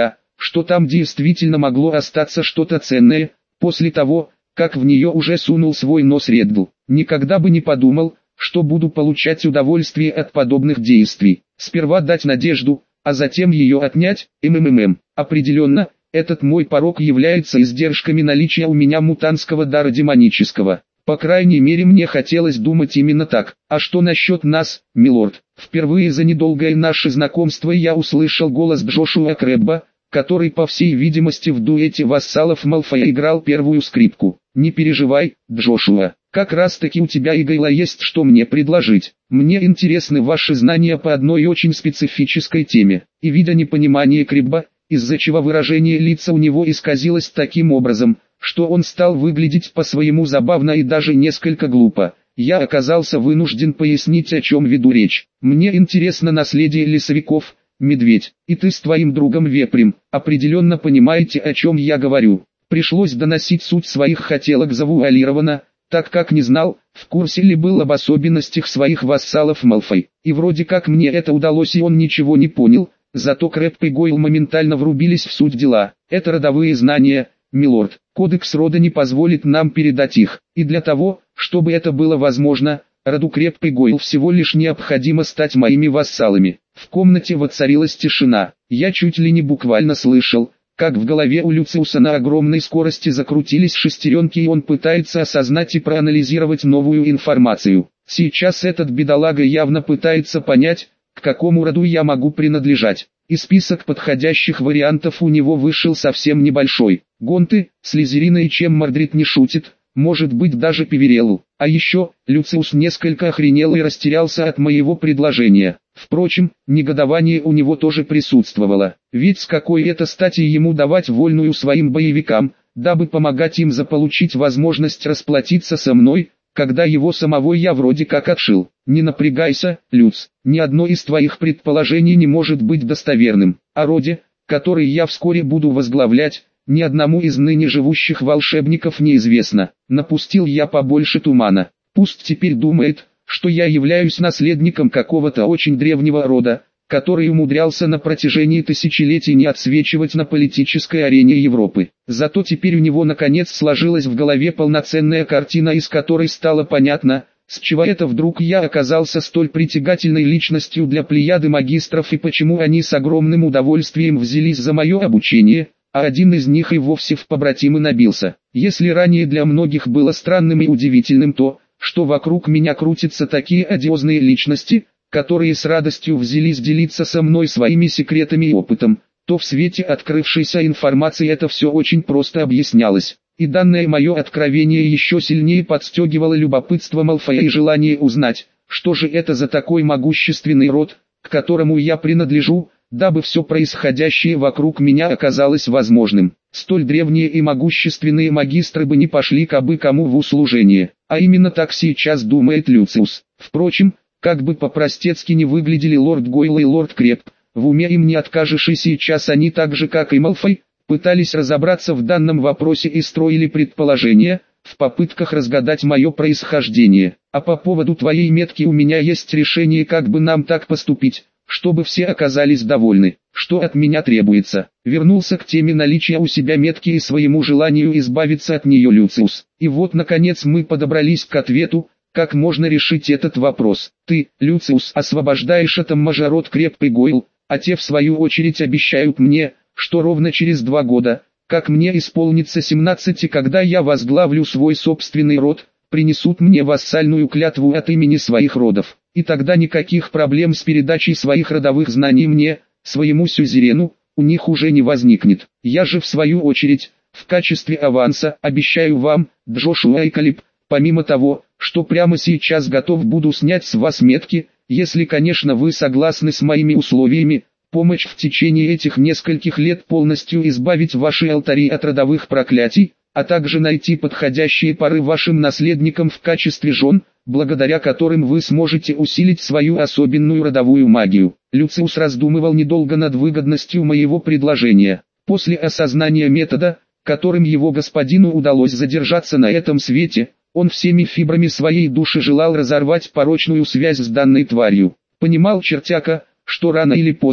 что там действительно могло остаться что-то ценное, после того, как в нее уже сунул свой нос Реддл. Никогда бы не подумал, что буду получать удовольствие от подобных действий. Сперва дать надежду, а затем ее отнять, ммм. Определенно, этот мой порок является издержками наличия у меня мутантского дара демонического. По крайней мере мне хотелось думать именно так. А что насчет нас, милорд? Впервые за недолгое наше знакомство я услышал голос Джошуа Крэбба, который по всей видимости в дуэте вассалов Малфоя играл первую скрипку. Не переживай, Джошуа, как раз таки у тебя и Гейла есть что мне предложить. Мне интересны ваши знания по одной очень специфической теме. И видя непонимание Крэбба, из-за чего выражение лица у него исказилось таким образом, что он стал выглядеть по-своему забавно и даже несколько глупо, я оказался вынужден пояснить, о чем веду речь. Мне интересно наследие лесовиков, медведь, и ты с твоим другом Вепрем, определенно понимаете, о чем я говорю. Пришлось доносить суть своих хотелок завуалированно, так как не знал, в курсе ли был об особенностях своих вассалов Малфой. И вроде как мне это удалось, и он ничего не понял. Зато Крэбб и Гойл моментально врубились в суть дела. Это родовые знания, милорд. Кодекс рода не позволит нам передать их. И для того, чтобы это было возможно, роду Крэбб и Гойл всего лишь необходимо стать моими вассалами. В комнате воцарилась тишина. Я чуть ли не буквально слышал, как в голове у Люциуса на огромной скорости закрутились шестеренки, и он пытается осознать и проанализировать новую информацию. Сейчас этот бедолага явно пытается понять, к какому роду я могу принадлежать. И список подходящих вариантов у него вышел совсем небольшой. Гонты, Слизерина и чем Мордрид не шутит, может быть даже Певереллу. А еще, Люциус несколько охренел и растерялся от моего предложения. Впрочем, негодование у него тоже присутствовало. Ведь с какой это стати ему давать вольную своим боевикам, дабы помогать им заполучить возможность расплатиться со мной, когда его самого я вроде как отшил. Не напрягайся, Люц, ни одно из твоих предположений не может быть достоверным. О роде, который я вскоре буду возглавлять, ни одному из ныне живущих волшебников неизвестно. Напустил я побольше тумана. Пусть теперь думает, что я являюсь наследником какого-то очень древнего рода, который умудрялся на протяжении тысячелетий не отсвечивать на политической арене Европы. Зато теперь у него наконец сложилась в голове полноценная картина, из которой стало понятно, с чего это вдруг я оказался столь притягательной личностью для плеяды магистров и почему они с огромным удовольствием взялись за мое обучение, а один из них и вовсе в побратимы набился. Если ранее для многих было странным и удивительным то, что вокруг меня крутятся такие одиозные личности, которые с радостью взялись делиться со мной своими секретами и опытом, то в свете открывшейся информации это все очень просто объяснялось. И данное мое откровение еще сильнее подстегивало любопытство Малфоя и желание узнать, что же это за такой могущественный род, к которому я принадлежу, дабы все происходящее вокруг меня оказалось возможным. Столь древние и могущественные магистры бы не пошли кабы кому в услужение, а именно так сейчас думает Люциус. Впрочем, как бы по-простецки не выглядели лорд Гойл и лорд Крэбб, в уме им не откажешь, и сейчас они так же как и Малфой, пытались разобраться в данном вопросе и строили предположения, в попытках разгадать мое происхождение. А по поводу твоей метки у меня есть решение, как бы нам так поступить, чтобы все оказались довольны. Что от меня требуется? Вернулся к теме наличия у себя метки и своему желанию избавиться от нее Люциус. И вот наконец мы подобрались к ответу, как можно решить этот вопрос. Ты, Люциус, освобождаешь от мажород Крэбб и Гойл, а те в свою очередь обещают мне, что ровно через два года, как мне исполнится семнадцать и когда я возглавлю свой собственный род, принесут мне вассальную клятву от имени своих родов. И тогда никаких проблем с передачей своих родовых знаний мне, своему сюзерену, у них уже не возникнет. Я же в свою очередь, в качестве аванса, обещаю вам, Джошуа и Калиб, помимо того, что прямо сейчас готов буду снять с вас метки, если конечно вы согласны с моими условиями, помочь в течение этих нескольких лет полностью избавить ваши алтари от родовых проклятий, а также найти подходящие пары вашим наследникам в качестве жен, благодаря которым вы сможете усилить свою особенную родовую магию. Люциус раздумывал недолго над выгодностью моего предложения. После осознания метода, которым его господину удалось задержаться на этом свете, он всеми фибрами своей души желал разорвать порочную связь с данной тварью. Понимал чертяка, что рано или поздно,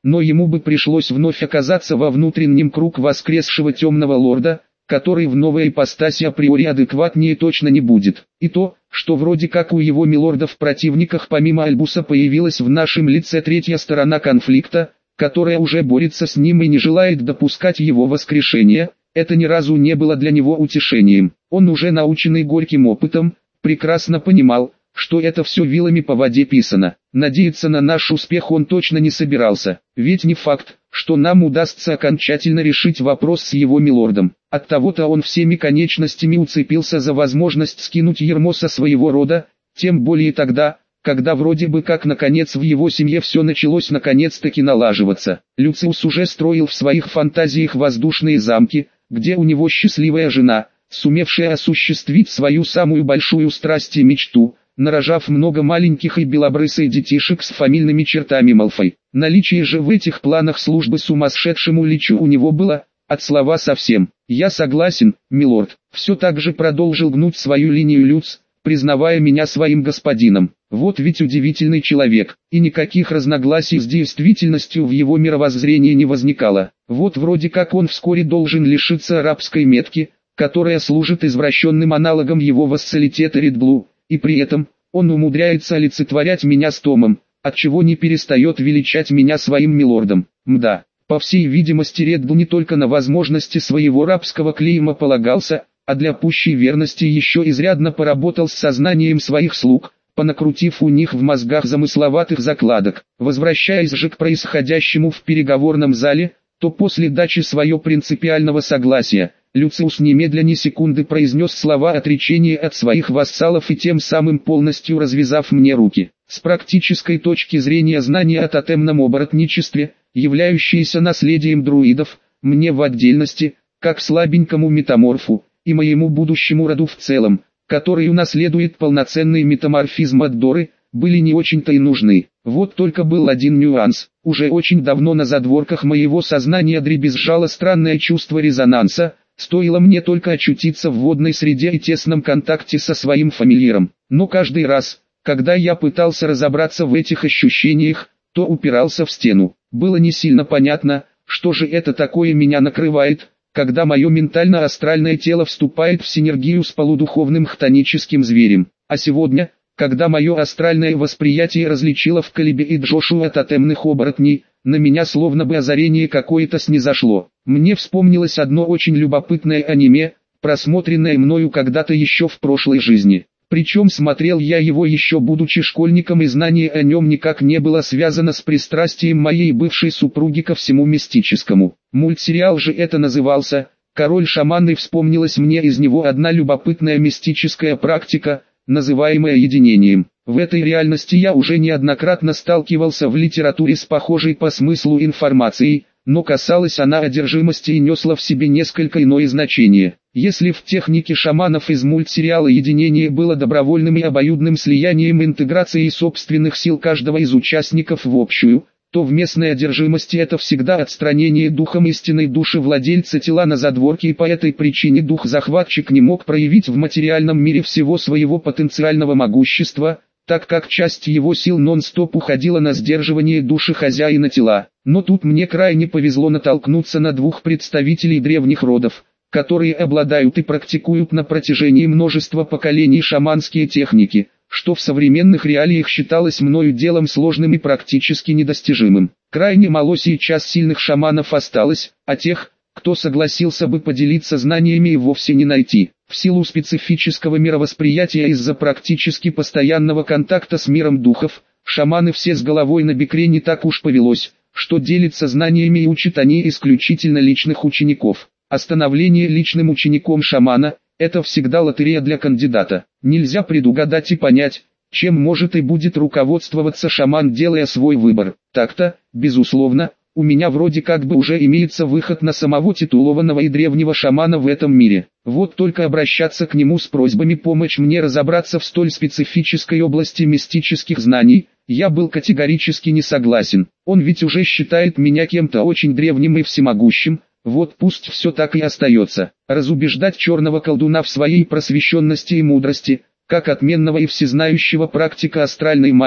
но ему бы пришлось вновь оказаться во внутреннем круг воскресшего темного лорда, который в новой ипостаси априори адекватнее точно не будет. И то, что вроде как у его милордов-противниках помимо Альбуса появилась в нашем лице третья сторона конфликта, которая уже борется с ним и не желает допускать его воскрешения, это ни разу не было для него утешением. Он, уже наученный горьким опытом, прекрасно понимал, что это все вилами по воде писано. Надеяться на наш успех он точно не собирался, ведь не факт, что нам удастся окончательно решить вопрос с его милордом. Оттого-то он всеми конечностями уцепился за возможность скинуть ярмо со своего рода, тем более тогда, когда вроде бы как наконец в его семье все началось наконец-таки налаживаться. Люциус уже строил в своих фантазиях воздушные замки, где у него счастливая жена, сумевшая осуществить свою самую большую страсть и мечту, нарожав много маленьких и белобрысых детишек с фамильными чертами Малфой. Наличие же в этих планах службы сумасшедшему личу у него было, от слова совсем. «Я согласен, милорд», все так же продолжил гнуть свою линию Люц, признавая меня своим господином. Вот ведь удивительный человек, и никаких разногласий с действительностью в его мировоззрении не возникало. Вот вроде как он вскоре должен лишиться арабской метки, которая служит извращенным аналогом его вассалитета Редблу, и при этом, он умудряется олицетворять меня с Томом, отчего не перестает величать меня своим милордом. Мда, по всей видимости Редбл не только на возможности своего рабского клейма полагался, а для пущей верности еще изрядно поработал с сознанием своих слуг, понакрутив у них в мозгах замысловатых закладок. Возвращаясь же к происходящему в переговорном зале, то после дачи своего принципиального согласия, Люциус немедля ни секунды произнес слова отречения от своих вассалов и тем самым полностью развязав мне руки. С практической точки зрения знания о тотемном оборотничестве, являющиеся наследием друидов, мне в отдельности, как слабенькому метаморфу, и моему будущему роду в целом, который унаследует полноценный метаморфизм от Доры, были не очень-то и нужны. Вот только был один нюанс. Уже очень давно на задворках моего сознания дребезжало странное чувство резонанса, стоило мне только очутиться в водной среде и тесном контакте со своим фамильяром. Но каждый раз, когда я пытался разобраться в этих ощущениях, то упирался в стену. Было не сильно понятно, что же это такое меня накрывает, когда мое ментально-астральное тело вступает в синергию с полудуховным хтоническим зверем. А сегодня, когда мое астральное восприятие различило в Калибе и Джошуа тотемных оборотней, на меня словно бы озарение какое-то снизошло. Мне вспомнилось одно очень любопытное аниме, просмотренное мною когда-то еще в прошлой жизни. Причем смотрел я его еще будучи школьником, и знание о нем никак не было связано с пристрастием моей бывшей супруги ко всему мистическому. Мультсериал же это назывался «Король шаман», и вспомнилась мне из него одна любопытная мистическая практика, называемая единением. В этой реальности я уже неоднократно сталкивался в литературе с похожей по смыслу информацией, но касалась она одержимости и несла в себе несколько иное значение. Если в технике шаманов из мультсериала единение было добровольным и обоюдным слиянием интеграцией собственных сил каждого из участников в общую, то в местной одержимости это всегда отстранение духом истинной души владельца тела на задворке, и по этой причине дух-захватчик не мог проявить в материальном мире всего своего потенциального могущества, так как часть его сил нон-стоп уходила на сдерживание души хозяина тела. Но тут мне крайне повезло натолкнуться на двух представителей древних родов, которые обладают и практикуют на протяжении множества поколений шаманские техники, что в современных реалиях считалось мною делом сложным и практически недостижимым. Крайне мало сейчас сильных шаманов осталось, а тех, кто согласился бы поделиться знаниями, и вовсе не найти. В силу специфического мировосприятия из-за практически постоянного контакта с миром духов, шаманы все с головой на бекре, не так уж повелось, что делятся знаниями и учат они исключительно личных учеников. А становление личным учеником шамана – это всегда лотерея для кандидата. Нельзя предугадать и понять, чем может и будет руководствоваться шаман, делая свой выбор. Так-то, безусловно, у меня вроде как бы уже имеется выход на самого титулованного и древнего шамана в этом мире. Вот только обращаться к нему с просьбами помочь мне разобраться в столь специфической области мистических знаний, я был категорически не согласен. Он ведь уже считает меня кем-то очень древним и всемогущим, вот пусть все так и остается. Разубеждать черного колдуна в своей просвещенности и мудрости, как отменного и всезнающего практика астральной магии,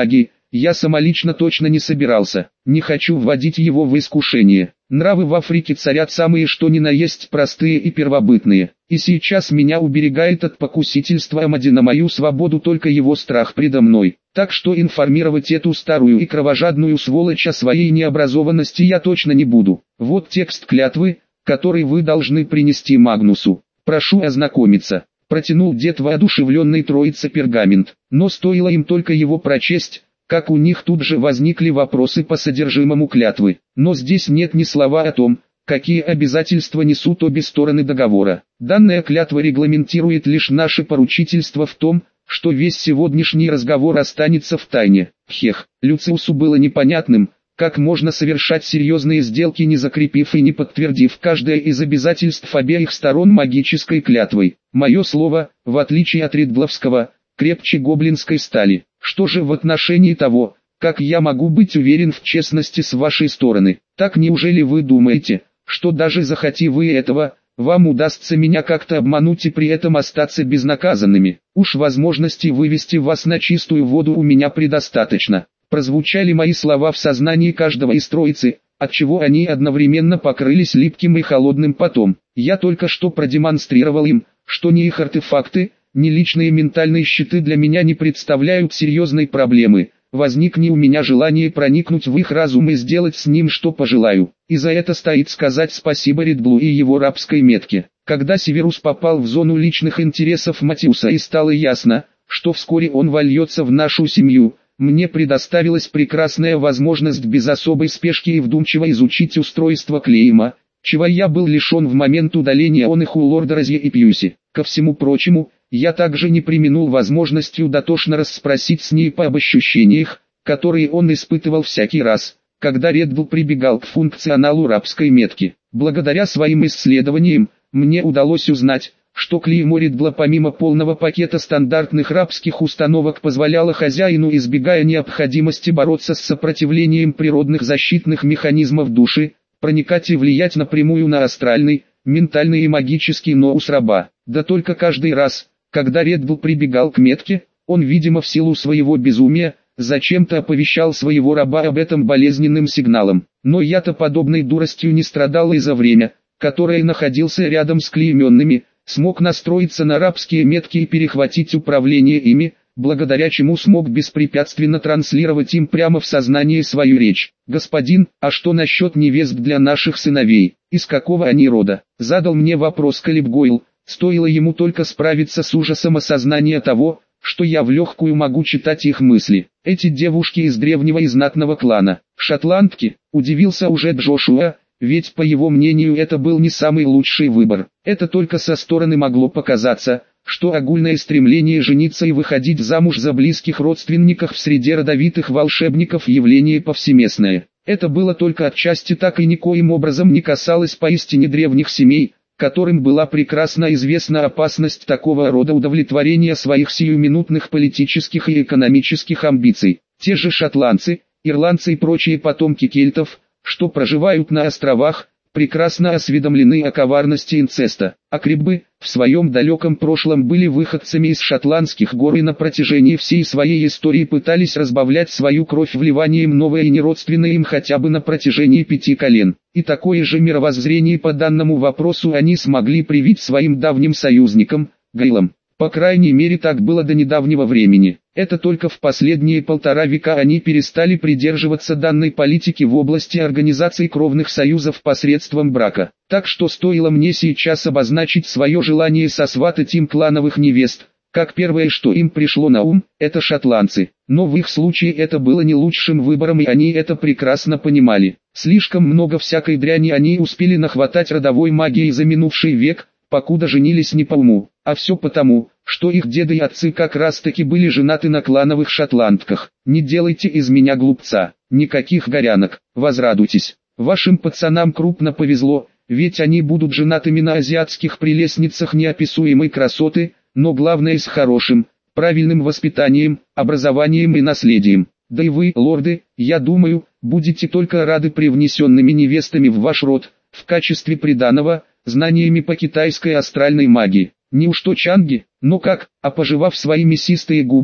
я самолично точно не собирался. Не хочу вводить его в искушение. Нравы в Африке царят самые что ни на есть простые и первобытные. И сейчас меня уберегает от покусительства Амади на мою свободу только его страх предо мной. Так что информировать эту старую и кровожадную сволочь о своей необразованности я точно не буду. Вот текст клятвы, который вы должны принести Магнусу. Прошу ознакомиться. Протянул дед воодушевленный троице пергамент. Но стоило им только его прочесть, как у них тут же возникли вопросы по содержимому клятвы. Но здесь нет ни слова о том, какие обязательства несут обе стороны договора. Данная клятва регламентирует лишь наше поручительство в том, что весь сегодняшний разговор останется в тайне. Хех, Люциусу было непонятным, как можно совершать серьезные сделки, не закрепив и не подтвердив каждое из обязательств обеих сторон магической клятвой. Мое слово, в отличие от ридловского, крепче гоблинской стали. Что же в отношении того, как я могу быть уверен в честности с вашей стороны? Так неужели вы думаете, что даже захоти вы этого, вам удастся меня как-то обмануть и при этом остаться безнаказанными? Уж возможности вывести вас на чистую воду у меня предостаточно. Прозвучали мои слова в сознании каждого из троицы, отчего они одновременно покрылись липким и холодным потом. Я только что продемонстрировал им, что ни их артефакты, ни личные ментальные щиты для меня не представляют серьезной проблемы. Возникне у меня желание проникнуть в их разум и сделать с ним что пожелаю. И за это стоит сказать спасибо Редблу и его рабской метке. Когда Северус попал в зону личных интересов Матиуса и стало ясно, что вскоре он вольется в нашу семью, мне предоставилась прекрасная возможность без особой спешки и вдумчиво изучить устройство клейма, чего я был лишен в момент удаления он их у лорда Розье и Пьюси. Ко всему прочему, я также не преминул возможностью дотошно расспросить Снейпа об ощущениях, которые он испытывал всякий раз, когда Редбл прибегал к функционалу рабской метки. Благодаря своим исследованиям, мне удалось узнать, что клеймо Редбла помимо полного пакета стандартных рабских установок позволяло хозяину, избегая необходимости бороться с сопротивлением природных защитных механизмов души, проникать и влиять напрямую на астральный, ментальный и магический ноус раба. Да только каждый раз, когда Редбл прибегал к метке, он, видимо в силу своего безумия, зачем-то оповещал своего раба об этом болезненным сигналом. Но я-то подобной дуростью не страдал и за время, которое находился рядом с клейменными, смог настроиться на рабские метки и перехватить управление ими, благодаря чему смог беспрепятственно транслировать им прямо в сознание свою речь. «Господин, а что насчет невест для наших сыновей? Из какого они рода?» Задал мне вопрос Калиб Гойл, стоило ему только справиться с ужасом осознания того, что я в легкую могу читать их мысли. «Эти девушки из древнего и знатного клана. Шотландки?» — удивился уже Джошуа. Ведь по его мнению это был не самый лучший выбор. Это только со стороны могло показаться, что огульное стремление жениться и выходить замуж за близких родственников в среде родовитых волшебников явление повсеместное. Это было только отчасти так и никоим образом не касалось поистине древних семей, которым была прекрасно известна опасность такого рода удовлетворения своих сиюминутных политических и экономических амбиций. Те же шотландцы, ирландцы и прочие потомки кельтов, что проживают на островах, прекрасно осведомлены о коварности инцеста. А криббы, в своем далеком прошлом были выходцами из шотландских гор и на протяжении всей своей истории пытались разбавлять свою кровь вливанием новое и неродственное им хотя бы на протяжении пяти колен. И такое же мировоззрение по данному вопросу они смогли привить своим давним союзникам, Гейлам. По крайней мере так было до недавнего времени. Это только в последние полтора века они перестали придерживаться данной политики в области организации кровных союзов посредством брака. Так что стоило мне сейчас обозначить свое желание сосватать им клановых невест, как первое, что им пришло на ум, это шотландцы. Но в их случае это было не лучшим выбором, и они это прекрасно понимали. Слишком много всякой дряни они успели нахватать родовой магии за минувший век, покуда женились не по уму. А все потому, что их деды и отцы как раз таки были женаты на клановых шотландках. Не делайте из меня глупца, никаких горянок, возрадуйтесь. Вашим пацанам крупно повезло, ведь они будут женатыми на азиатских прелестницах неописуемой красоты, но главное с хорошим, правильным воспитанием, образованием и наследием. Да и вы, лорды, я думаю, будете только рады привнесенными невестами в ваш род, в качестве приданого, знаниями по китайской астральной магии. Неужто чанги? Но как, а пожевав свои мясистые губы,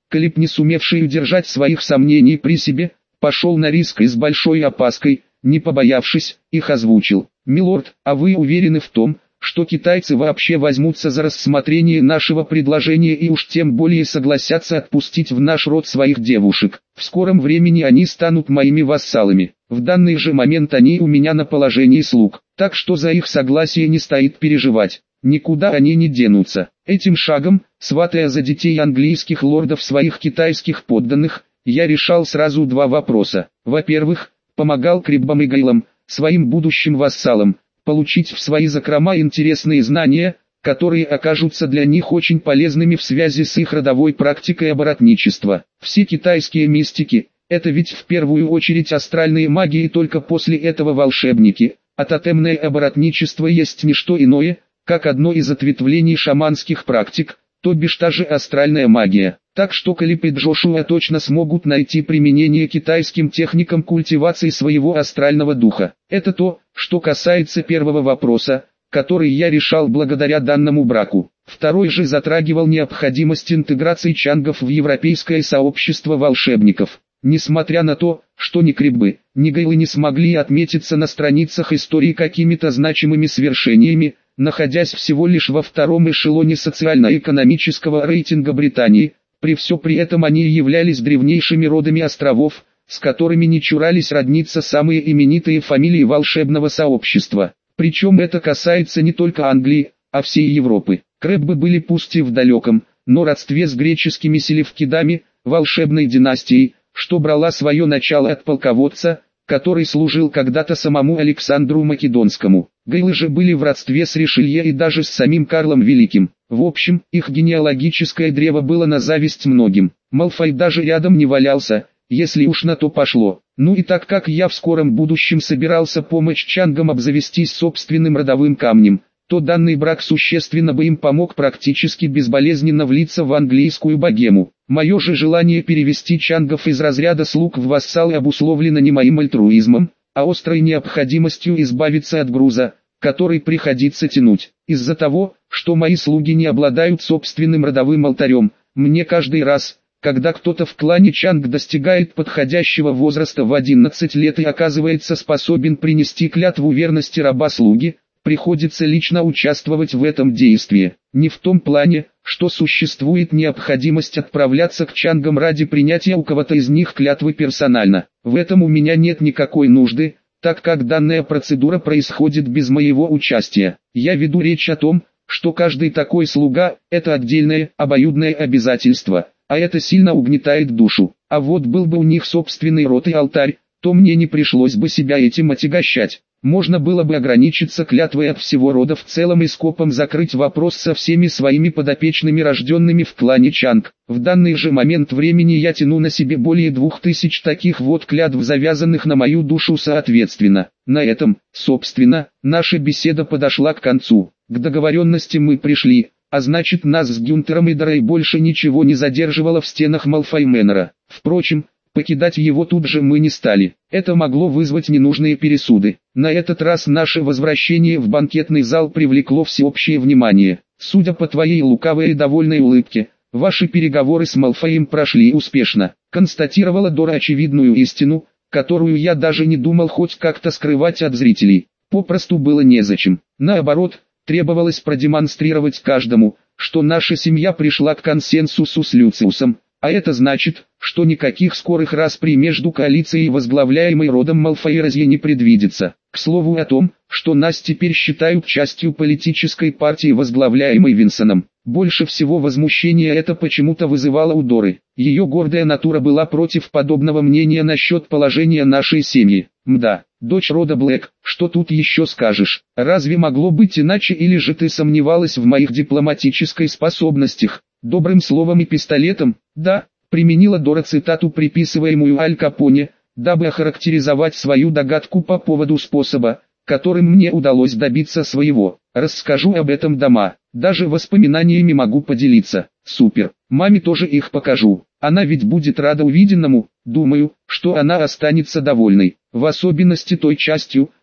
Калиб, не сумевший удержать своих сомнений при себе, пошел на риск и с большой опаской, не побоявшись, их озвучил. «Милорд, а вы уверены в том, что китайцы вообще возьмутся за рассмотрение нашего предложения и уж тем более согласятся отпустить в наш род своих девушек? В скором времени они станут моими вассалами. В данный же момент они у меня на положении слуг, так что за их согласие не стоит переживать. Никуда они не денутся». Этим шагом, сватая за детей английских лордов своих китайских подданных, я решал сразу два вопроса. Во-первых, помогал Криббам и Гейлам, своим будущим вассалам, получить в свои закрома интересные знания, которые окажутся для них очень полезными в связи с их родовой практикой оборотничества. Все китайские мистики – это ведь в первую очередь астральные маги и только после этого волшебники, а тотемное оборотничество есть не что иное, как одно из ответвлений шаманских практик, то бишь та же астральная магия. Так что Калиб и Джошуа точно смогут найти применение китайским техникам культивации своего астрального духа. Это то, что касается первого вопроса, который я решал благодаря данному браку. Второй же затрагивал необходимость интеграции чангов в европейское сообщество волшебников. Несмотря на то, что ни Криббы, ни Гейлы не смогли отметиться на страницах истории какими-то значимыми свершениями, находясь всего лишь во втором эшелоне социально-экономического рейтинга Британии, при все при этом они являлись древнейшими родами островов, с которыми не чурались родниться самые именитые фамилии волшебного сообщества. Причем это касается не только Англии, а всей Европы. Креббы были пусть и в далеком, но родстве с греческими селевкидами, волшебной династией, что брала свое начало от полководца, который служил когда-то самому Александру Македонскому. Гейлы же были в родстве с Ришелье и даже с самим Карлом Великим. В общем, их генеалогическое древо было на зависть многим. Малфой даже рядом не валялся, если уж на то пошло. Ну и так как я в скором будущем собирался помочь чангам обзавестись собственным родовым камнем, то данный брак существенно бы им помог практически безболезненно влиться в английскую богему. Мое же желание перевести чангов из разряда слуг в вассалы обусловлено не моим альтруизмом, а острой необходимостью избавиться от груза, который приходится тянуть. Из-за того, что мои слуги не обладают собственным родовым алтарем, мне каждый раз, когда кто-то в клане Чанг достигает подходящего возраста в одиннадцать лет и оказывается способен принести клятву верности раба-слуги, приходится лично участвовать в этом действии. Не в том плане, что существует необходимость отправляться к чангам ради принятия у кого-то из них клятвы персонально. В этом у меня нет никакой нужды, так как данная процедура происходит без моего участия. Я веду речь о том, что каждый такой слуга – это отдельное, обоюдное обязательство, а это сильно угнетает душу. А вот был бы у них собственный род и алтарь, то мне не пришлось бы себя этим отягощать. Можно было бы ограничиться клятвой от всего рода в целом и скопом закрыть вопрос со всеми своими подопечными, рожденными в клане Чанг. В данный же момент времени я тяну на себе более двух тысяч таких вот клятв, завязанных на мою душу соответственно. На этом, собственно, наша беседа подошла к концу. К договоренности мы пришли, а значит, нас с Гюнтером и Дорой больше ничего не задерживало в стенах Малфой Мэннера. Впрочем, покидать его тут же мы не стали. Это могло вызвать ненужные пересуды. На этот раз наше возвращение в банкетный зал привлекло всеобщее внимание. Судя по твоей лукавой и довольной улыбке, ваши переговоры с Малфоем прошли успешно. Констатировала Дора очевидную истину, которую я даже не думал хоть как-то скрывать от зрителей. Попросту было незачем. Наоборот, требовалось продемонстрировать каждому, что наша семья пришла к консенсусу с Люциусом. А это значит, что никаких скорых расприй между коалицией, возглавляемой родом Малфой-Розье, не предвидится. К слову о том, что нас теперь считают частью политической партии, возглавляемой Винсоном. Больше всего возмущения это почему-то вызывало у Доры. Ее гордая натура была против подобного мнения насчет положения нашей семьи. Мда, дочь рода Блэк, что тут еще скажешь? Разве могло быть иначе, или же ты сомневалась в моих дипломатических способностях? Добрым словом и пистолетом, да, применила Дора цитату, приписываемую Аль Капоне, дабы охарактеризовать свою догадку по поводу способа, которым мне удалось добиться своего. Расскажу об этом дома, даже воспоминаниями могу поделиться. Супер, маме тоже их покажу, она ведь будет рада увиденному. Думаю, что она останется довольной, в особенности той частью,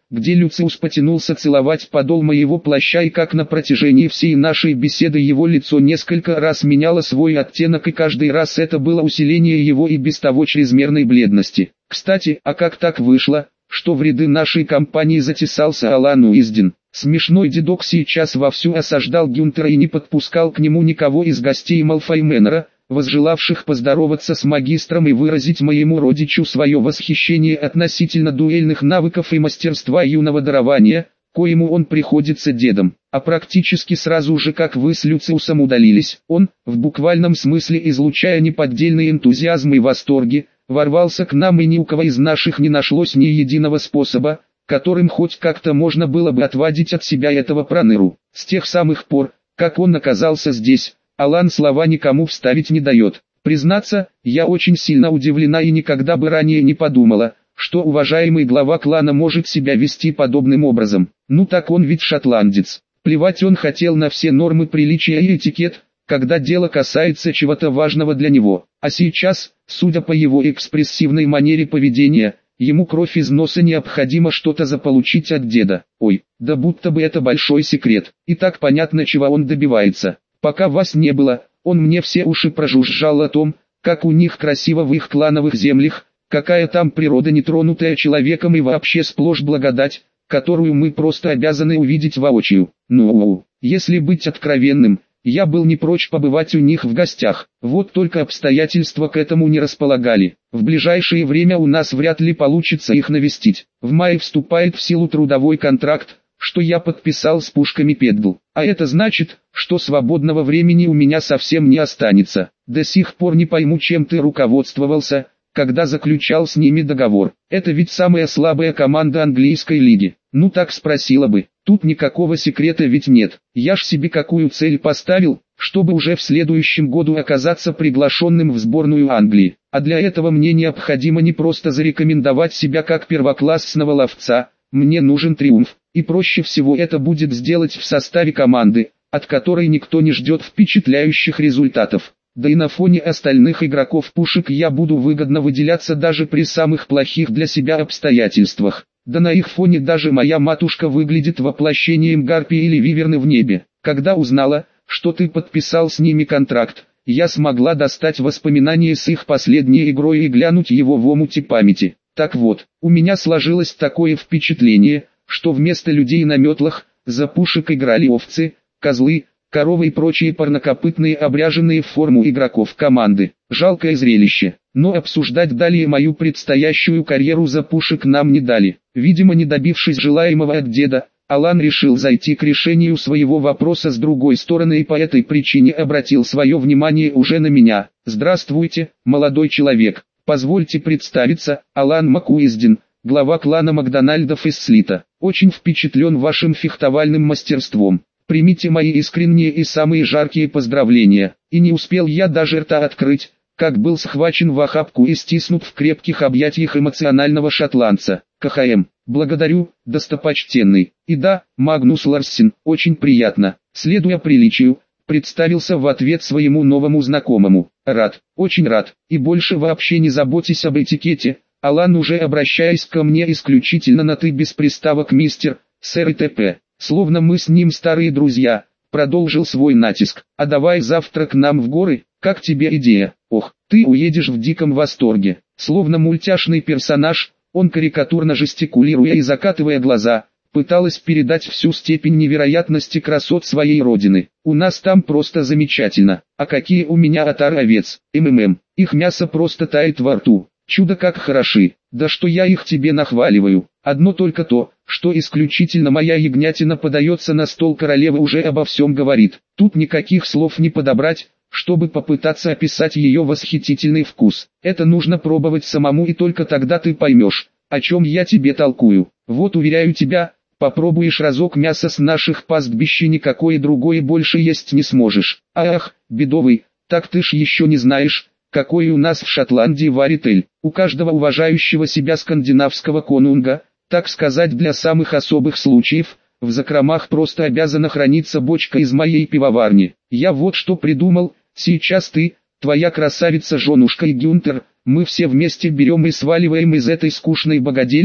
где Люциус потянулся целовать подол моего плаща, и как на протяжении всей нашей беседы его лицо несколько раз меняло свой оттенок, и каждый раз это было усиление его и без того чрезмерной бледности. Кстати, а как так вышло, что в ряды нашей компании затесался Алан Уизден? Смешной дедок сейчас вовсю осаждал Гюнтера и не подпускал к нему никого из гостей Малфой Мэннера, возжелавших поздороваться с магистром и выразить моему родичу свое восхищение относительно дуэльных навыков и мастерства юного дарования, коему он приходится дедом. А практически сразу же, как вы с Люциусом удалились, он, в буквальном смысле излучая неподдельный энтузиазм и восторги, ворвался к нам, и ни у кого из наших не нашлось ни единого способа, которым хоть как-то можно было бы отвадить от себя этого проныру. С тех самых пор, как он оказался здесь, Алан слова никому вставить не дает. Признаться, я очень сильно удивлена и никогда бы ранее не подумала, что уважаемый глава клана может себя вести подобным образом. Ну так он ведь шотландец. Плевать он хотел на все нормы приличия и этикет, когда дело касается чего-то важного для него. А сейчас, судя по его экспрессивной манере поведения, ему кровь из носа необходимо что-то заполучить от деда. Ой, да будто бы это большой секрет. И так понятно, чего он добивается. Пока вас не было, он мне все уши прожужжал о том, как у них красиво в их клановых землях, какая там природа, нетронутая человеком, и вообще сплошь благодать, которую мы просто обязаны увидеть воочию. Ну, если быть откровенным, я был не прочь побывать у них в гостях, вот только обстоятельства к этому не располагали. В ближайшее время у нас вряд ли получится их навестить. В мае вступает в силу трудовой контракт, что я подписал с пушками Педл. А это значит, что свободного времени у меня совсем не останется. До сих пор не пойму, чем ты руководствовался, когда заключал с ними договор. Это ведь самая слабая команда английской лиги. Ну так спросила бы. Тут никакого секрета ведь нет. Я ж себе какую цель поставил, чтобы уже в следующем году оказаться приглашенным в сборную Англии. А для этого мне необходимо не просто зарекомендовать себя как первоклассного ловца, мне нужен триумф. И проще всего это будет сделать в составе команды, от которой никто не ждет впечатляющих результатов. Да и на фоне остальных игроков пушек я буду выгодно выделяться даже при самых плохих для себя обстоятельствах. Да на их фоне даже моя матушка выглядит воплощением гарпии или виверны в небе. Когда узнала, что ты подписал с ними контракт, я смогла достать воспоминания с их последней игрой и глянуть его в омуте памяти. Так вот, у меня сложилось такое впечатление, что вместо людей на метлах, за пушек играли овцы, козлы, коровы и прочие парнокопытные, обряженные в форму игроков команды. Жалкое зрелище. Но обсуждать далее мою предстоящую карьеру за пушек нам не дали. Видимо, не добившись желаемого от деда, Алан решил зайти к решению своего вопроса с другой стороны и по этой причине обратил свое внимание уже на меня. Здравствуйте, молодой человек. Позвольте представиться, Алан Макуизден, глава клана Макдональдов из Слита. Очень впечатлен вашим фехтовальным мастерством. Примите мои искренние и самые жаркие поздравления. И не успел я даже рта открыть, как был схвачен в охапку и стиснут в крепких объятиях эмоционального шотландца. КХМ. Благодарю, достопочтенный. И да, Магнус Ларсен, очень приятно. Следуя приличию, представился в ответ своему новому знакомому. Рад, очень рад. И больше вообще не заботьтесь об этикете. Алан, уже обращаясь ко мне исключительно на «ты» без приставок «мистер», «сэр» и т.п. Словно мы с ним старые друзья, продолжил свой натиск. А давай завтра к нам в горы, как тебе идея? Ох, ты уедешь в диком восторге. Словно мультяшный персонаж, он карикатурно жестикулируя и закатывая глаза, пыталась передать всю степень невероятности красот своей родины. У нас там просто замечательно. А какие у меня отары овец, МММ, их мясо просто тает во рту. Чудо как хороши, да что я их тебе нахваливаю. Одно только то, что исключительно моя ягнятина подается на стол королевы, уже обо всем говорит. Тут никаких слов не подобрать, чтобы попытаться описать ее восхитительный вкус. Это нужно пробовать самому, и только тогда ты поймешь, о чем я тебе толкую. Вот уверяю тебя, попробуешь разок мясо с наших пастбищ, и никакое другое больше есть не сможешь. Ах, бедовый, так ты ж еще не знаешь, какой у нас в Шотландии варит эль. У каждого уважающего себя скандинавского конунга, так сказать, для самых особых случаев, в закромах просто обязана храниться бочка из моей пивоварни. Я вот что придумал, сейчас ты, твоя красавица женушка и Гюнтер, мы все вместе берем и сваливаем из этой скучной богадельни,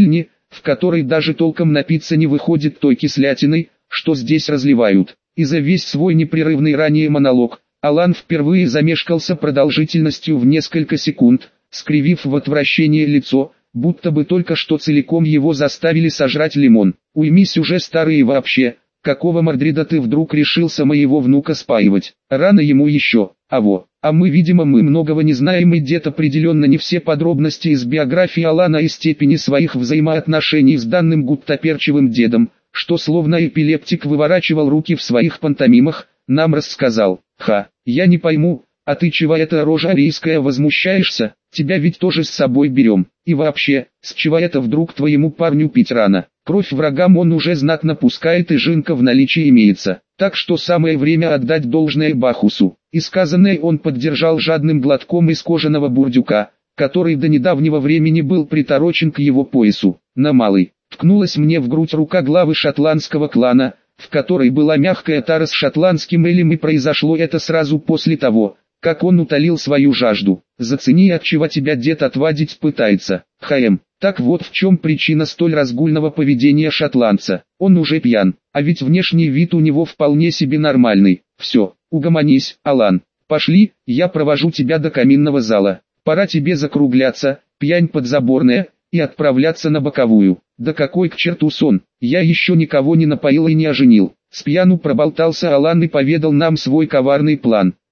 в которой даже толком напиться не выходит той кислятиной, что здесь разливают. И за весь свой непрерывный ранее монолог, Алан впервые замешкался продолжительностью в несколько секунд, скривив в отвращение лицо, будто бы только что целиком его заставили сожрать лимон. «Уймись уже, старый, и вообще, какого мордрида ты вдруг решился моего внука спаивать? Рано ему еще, а во, а мы, видимо, мы многого не знаем, и дед определенно не все подробности из биографии Алана и степени своих взаимоотношений с данным гуттаперчевым дедом, что словно эпилептик выворачивал руки в своих пантомимах, нам рассказал. Ха, я не пойму, а ты чего это, рожа арийская, возмущаешься? Тебя ведь тоже с собой берем. И вообще, с чего это вдруг твоему парню пить рано? Кровь врагам он уже знатно пускает, и жинка в наличии имеется. Так что самое время отдать должное Бахусу». И сказанное он поддержал жадным глотком из кожаного бурдюка, который до недавнего времени был приторочен к его поясу. На малый, ткнулась мне в грудь рука главы шотландского клана, в которой была мягкая тара с шотландским элем, и произошло это сразу после того, как он утолил свою жажду. «Зацени, от чего тебя дед отвадить пытается, Хаэм». Так вот в чем причина столь разгульного поведения шотландца. Он уже пьян, а ведь внешний вид у него вполне себе нормальный. Все, угомонись, Алан. Пошли, я провожу тебя до каминного зала. Пора тебе закругляться, пьянь подзаборная, и отправляться на боковую. Да какой к черту сон, я еще никого не напоил и не оженил. С пьяну проболтался Алан и поведал нам свой коварный план.